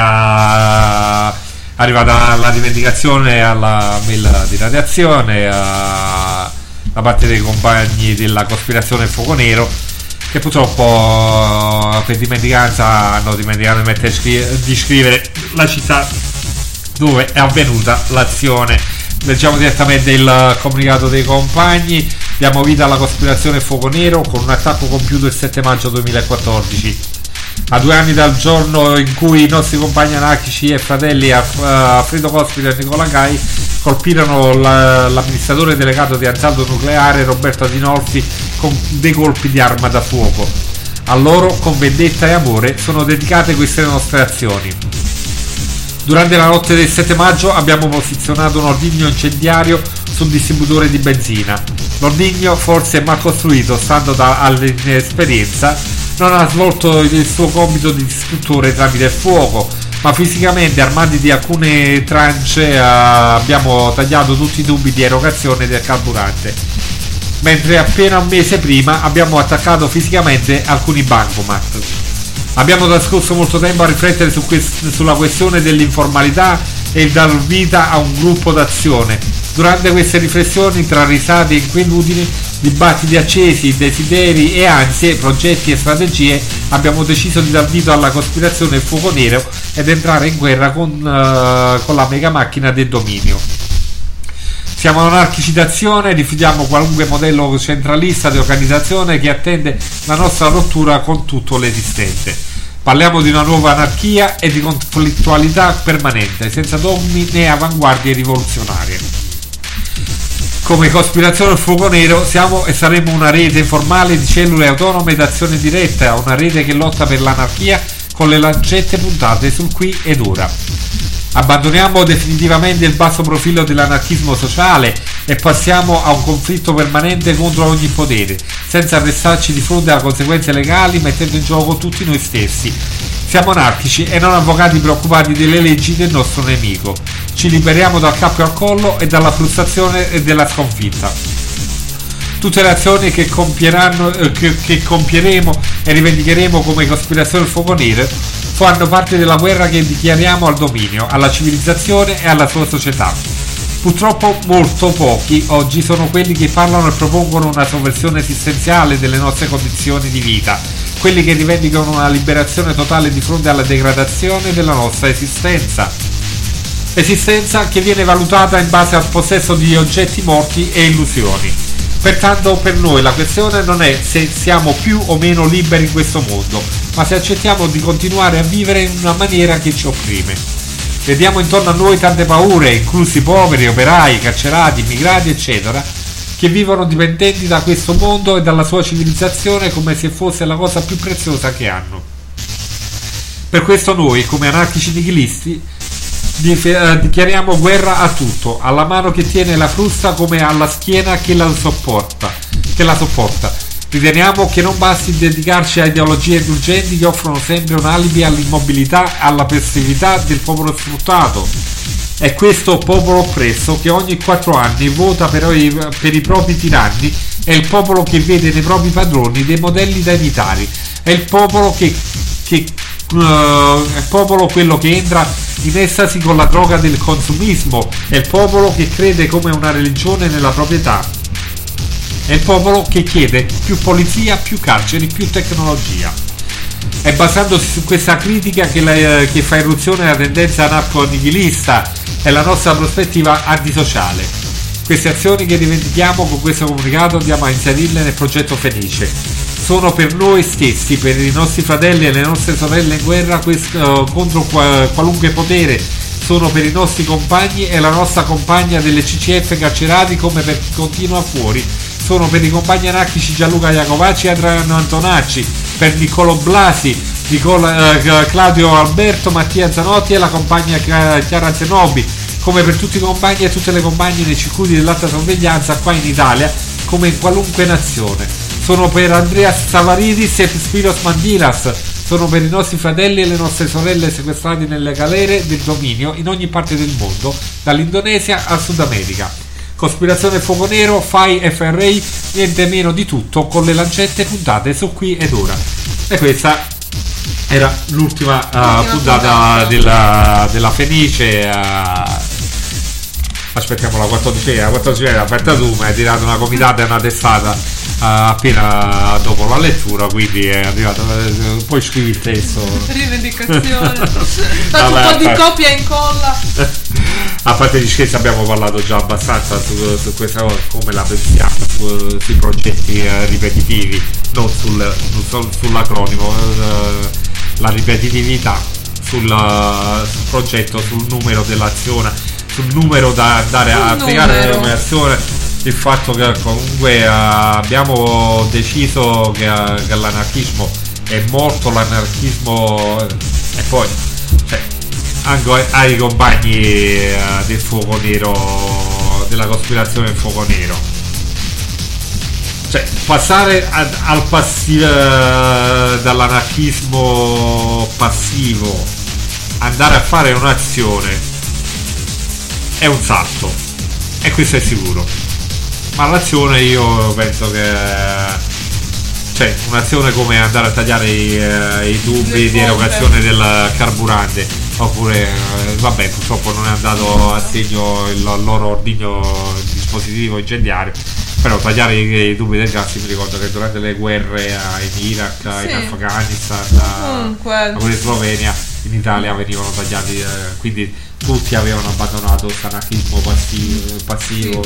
Italia arrivata la rivendicazione alla mail di radiazione a, da parte dei compagni della cospirazione Fuoco Nero, che purtroppo per dimenticanza hanno dimenticato di, mettere, di scrivere la città dove è avvenuta l'azione. Leggiamo direttamente il comunicato dei compagni. Diamo vita alla cospirazione Fuoco Nero con un attacco compiuto il sette maggio duemilaquattordici, a due anni dal giorno in cui i nostri compagni anarchici e fratelli Alfredo Cospito e Nicola Gai colpirono la, l'amministratore delegato di Ansaldo Nucleare Roberto Adinolfi con dei colpi di arma da fuoco. A loro, con vendetta e amore, sono dedicate queste nostre azioni. Durante la notte del sette maggio abbiamo posizionato un ordigno incendiario sul distributore di benzina. L'ordigno, forse mal costruito stando da, all'inesperienza, non ha svolto il suo compito di distruttore tramite il fuoco, ma fisicamente, armati di alcune trance, eh, abbiamo tagliato tutti i tubi di erogazione del carburante, mentre appena un mese prima abbiamo attaccato fisicamente alcuni bancomat. Abbiamo trascorso molto tempo a riflettere su quest- sulla questione dell'informalità e il dar vita a un gruppo d'azione. Durante queste riflessioni, tra risate e inquietudini, dibattiti accesi, desideri e ansie, progetti e strategie, abbiamo deciso di dar vita alla cospirazione Fuoco Nero ed entrare in guerra con, uh, con la mega macchina del dominio. Siamo anarchici d'azione, rifiutiamo qualunque modello centralista di organizzazione che attende la nostra rottura con tutto l'esistente. Parliamo di una nuova anarchia e di conflittualità permanente, senza dogmi né avanguardie rivoluzionarie. Come cospirazione Fuoco Nero siamo e saremo una rete informale di cellule autonome d'azione diretta, una rete che lotta per l'anarchia con le lancette puntate sul qui ed ora. Abbandoniamo definitivamente il basso profilo dell'anarchismo sociale e passiamo a un conflitto permanente contro ogni potere, senza arrestarci di fronte a conseguenze legali, mettendo in gioco tutti noi stessi. Siamo anarchici e non avvocati preoccupati delle leggi del nostro nemico. Ci liberiamo dal cappio al collo e dalla frustrazione e della sconfitta. Tutte le azioni che, compieranno, eh, che, che compieremo e rivendicheremo come cospirazione Fuoco Nero fanno parte della guerra che dichiariamo al dominio, alla civilizzazione e alla sua società. Purtroppo molto pochi oggi sono quelli che parlano e propongono una sovversione esistenziale delle nostre condizioni di vita, quelli che rivendicano una liberazione totale di fronte alla degradazione della nostra esistenza. Esistenza che viene valutata in base al possesso di oggetti morti e illusioni. Pertanto per noi la questione non è se siamo più o meno liberi in questo mondo, ma se accettiamo di continuare a vivere in una maniera che ci opprime. Vediamo intorno a noi tante paure, inclusi poveri, operai, carcerati, immigrati, eccetera, che vivono dipendenti da questo mondo e dalla sua civilizzazione come se fosse la cosa più preziosa che hanno. Per questo noi, come anarchici nichilisti, dichiariamo guerra a tutto, alla mano che tiene la frusta come alla schiena che la sopporta, che la sopporta. Riteniamo che non basti dedicarci a ideologie indulgenti che offrono sempre un alibi all'immobilità e alla passività del popolo sfruttato. È questo popolo oppresso che ogni quattro anni vota per i, per i propri tiranni, è il popolo che vede nei propri padroni dei modelli da imitare, è il popolo che, che uh, è il popolo quello che entra in estasi con la droga del consumismo, è il popolo che crede come una religione nella proprietà. È il popolo che chiede più polizia, più carceri, più tecnologia. È basandosi su questa critica che, la, che fa irruzione la tendenza anarco-nichilista e la nostra prospettiva antisociale. Queste azioni che rivendichiamo con questo comunicato andiamo a inserirle nel progetto Fenice. Sono per noi stessi, per i nostri fratelli e le nostre sorelle in guerra questo, contro qualunque potere. Sono per i nostri compagni e la nostra compagna delle C C F carcerati come per chi continua fuori. Sono per i compagni anarchici Gianluca Iacovacci e Adriano Antonacci, per Niccolò Blasi, Nicola, eh, Claudio Alberto, Mattia Zanotti e la compagna Chiara Zenobi, come per tutti i compagni e tutte le compagne nei circuiti dell'alta sorveglianza qua in Italia, come in qualunque nazione. Sono per Andrea Savaridis e Spiros Mandiras, sono per i nostri fratelli e le nostre sorelle sequestrati nelle galere del dominio in ogni parte del mondo, dall'Indonesia al Sud America. Cospirazione Fuoco Nero, F A I, F R I, niente meno di tutto, con le lancette puntate su Qui ed Ora. E questa era l'ultima, uh, puntata della, della Fenice. Uh, aspettiamo la quattordicesima, la quattordicesima aperta tu, mi hai tirato una comitata e una testata uh, appena dopo la lettura, quindi è arrivato, uh, puoi scrivere il testo. Rivendicazione. Faccio un po' di copia e incolla. A parte gli scherzi, abbiamo parlato già abbastanza su, su questa cosa, come la pensiamo, su, sui progetti eh, ripetitivi, non sul, sul, sull'acronimo, eh, la ripetitività, sul, sul progetto, sul numero dell'azione, sul numero da andare a applicare l'azione, il fatto che comunque eh, abbiamo deciso che, che l'anarchismo è morto, l'anarchismo e poi cioè, anche ai compagni eh, del fuoco nero, della cospirazione del fuoco nero, cioè passare ad, al passivo, eh, dall'anarchismo passivo andare a fare un'azione è un salto, e questo è sicuro, ma l'azione io penso che cioè un'azione come andare a tagliare i, eh, i tubi di erogazione del carburante, oppure eh, vabbè, purtroppo non è andato a segno il loro ordigno dispositivo incendiario, però tagliare i, i tubi del gas, mi ricordo che durante le guerre in Iraq, sì, in Afghanistan, in Slovenia, in Italia venivano tagliati, eh, quindi tutti avevano abbandonato questo anarchismo passivo, passivo.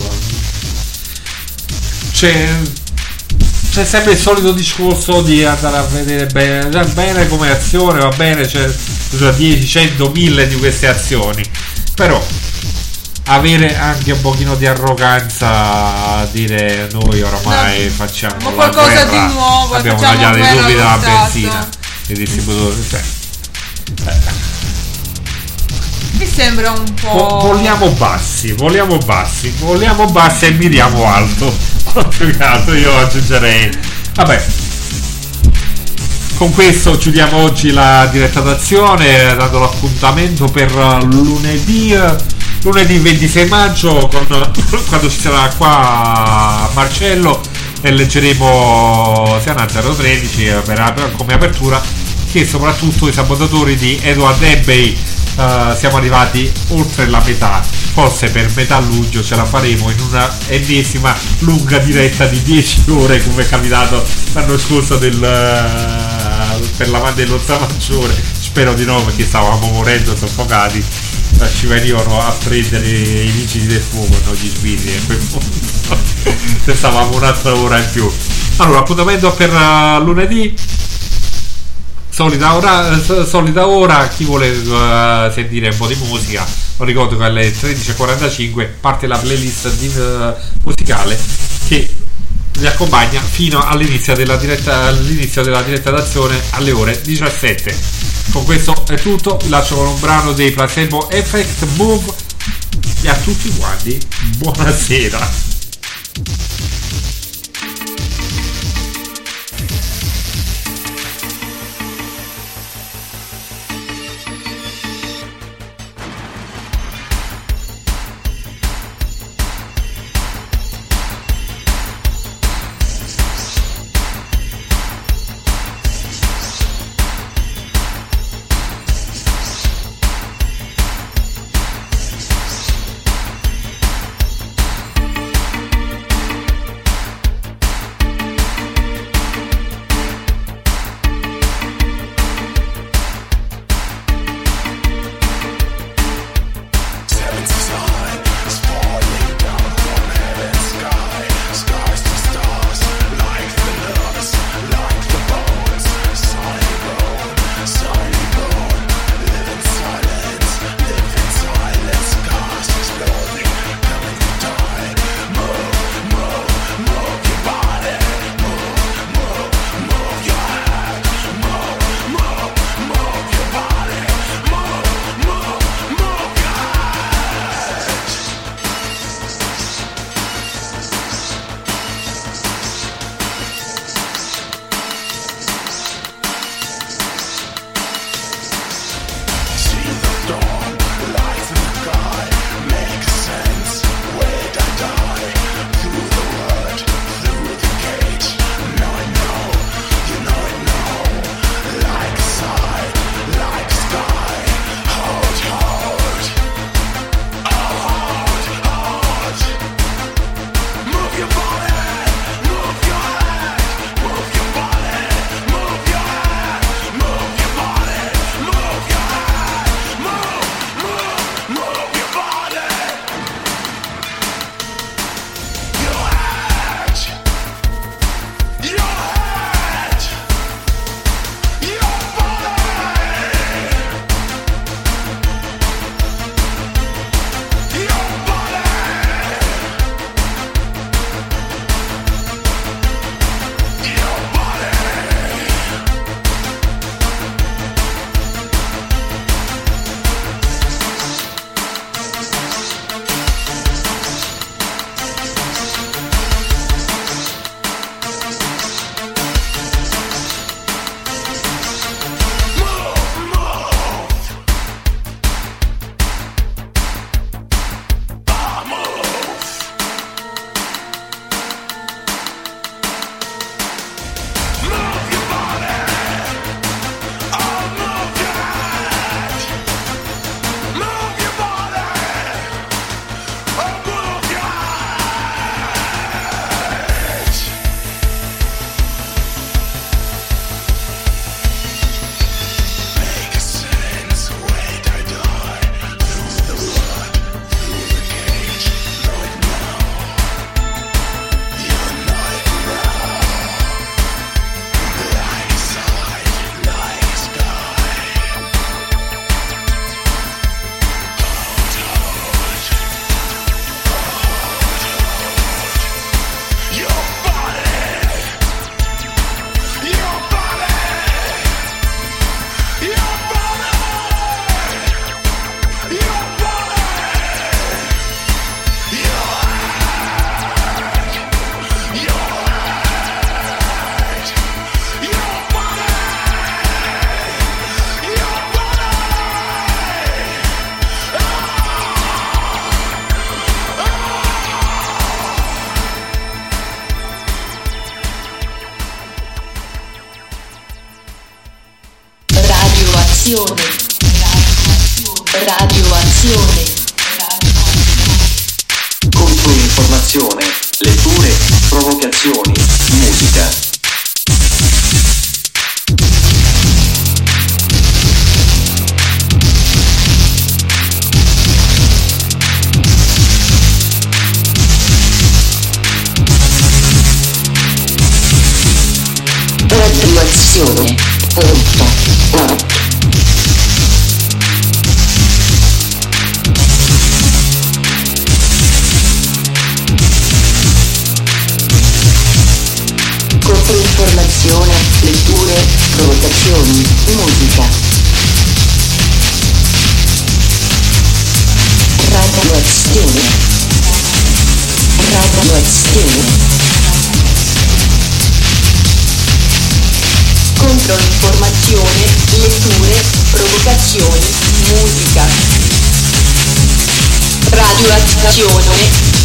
C'è c'è sempre il solito discorso di andare a vedere bene, va bene come azione, va bene, c'è dieci, cento, mille di queste azioni, però avere anche un pochino di arroganza a dire noi oramai no, facciamo ma qualcosa guerra, di nuovo, abbiamo tagliato i tubi della benzina, i distributori, cioè, eh. mi sembra un po'. Vo- vogliamo bassi, vogliamo bassi, vogliamo bassi e miriamo alto. Io aggiungerei. Vabbè. Con questo chiudiamo oggi la diretta d'azione, dando l'appuntamento per lunedì lunedì ventisei maggio con, quando ci sarà qua Marcello e leggeremo Siana zero tredici per, come apertura, che soprattutto i sabotatori di Edward Abbey. Uh, siamo arrivati oltre la metà, forse per metà luglio ce la faremo in una ennesima lunga diretta di dieci ore, come è capitato l'anno scorso del, uh, per la Mandelozza Maggiore. Spero di no, perché stavamo morendo soffocati, uh, ci venivano a prendere i vigili del fuoco, no, gli sbirri, e quel punto stavamo un'altra ora in più. Allora, appuntamento per uh, lunedì. Solita ora, solita ora, chi vuole uh, sentire un po' di musica, lo ricordo che alle tredici e quarantacinque parte la playlist di, uh, musicale che vi accompagna fino all'inizio della diretta, all'inizio della diretta d'azione alle ore diciassette. Con questo è tutto, vi lascio con un brano dei Placebo Effect, Move, e a tutti quanti buonasera. Radioazione. Radioazione. Controinformazione, letture, provocazioni, musica. Radioazione. Punto. Org. Controinformazione, letture, provocazioni, musica. Radioazione. Radioazione. Controinformazione, letture, provocazioni, musica. Radioazione.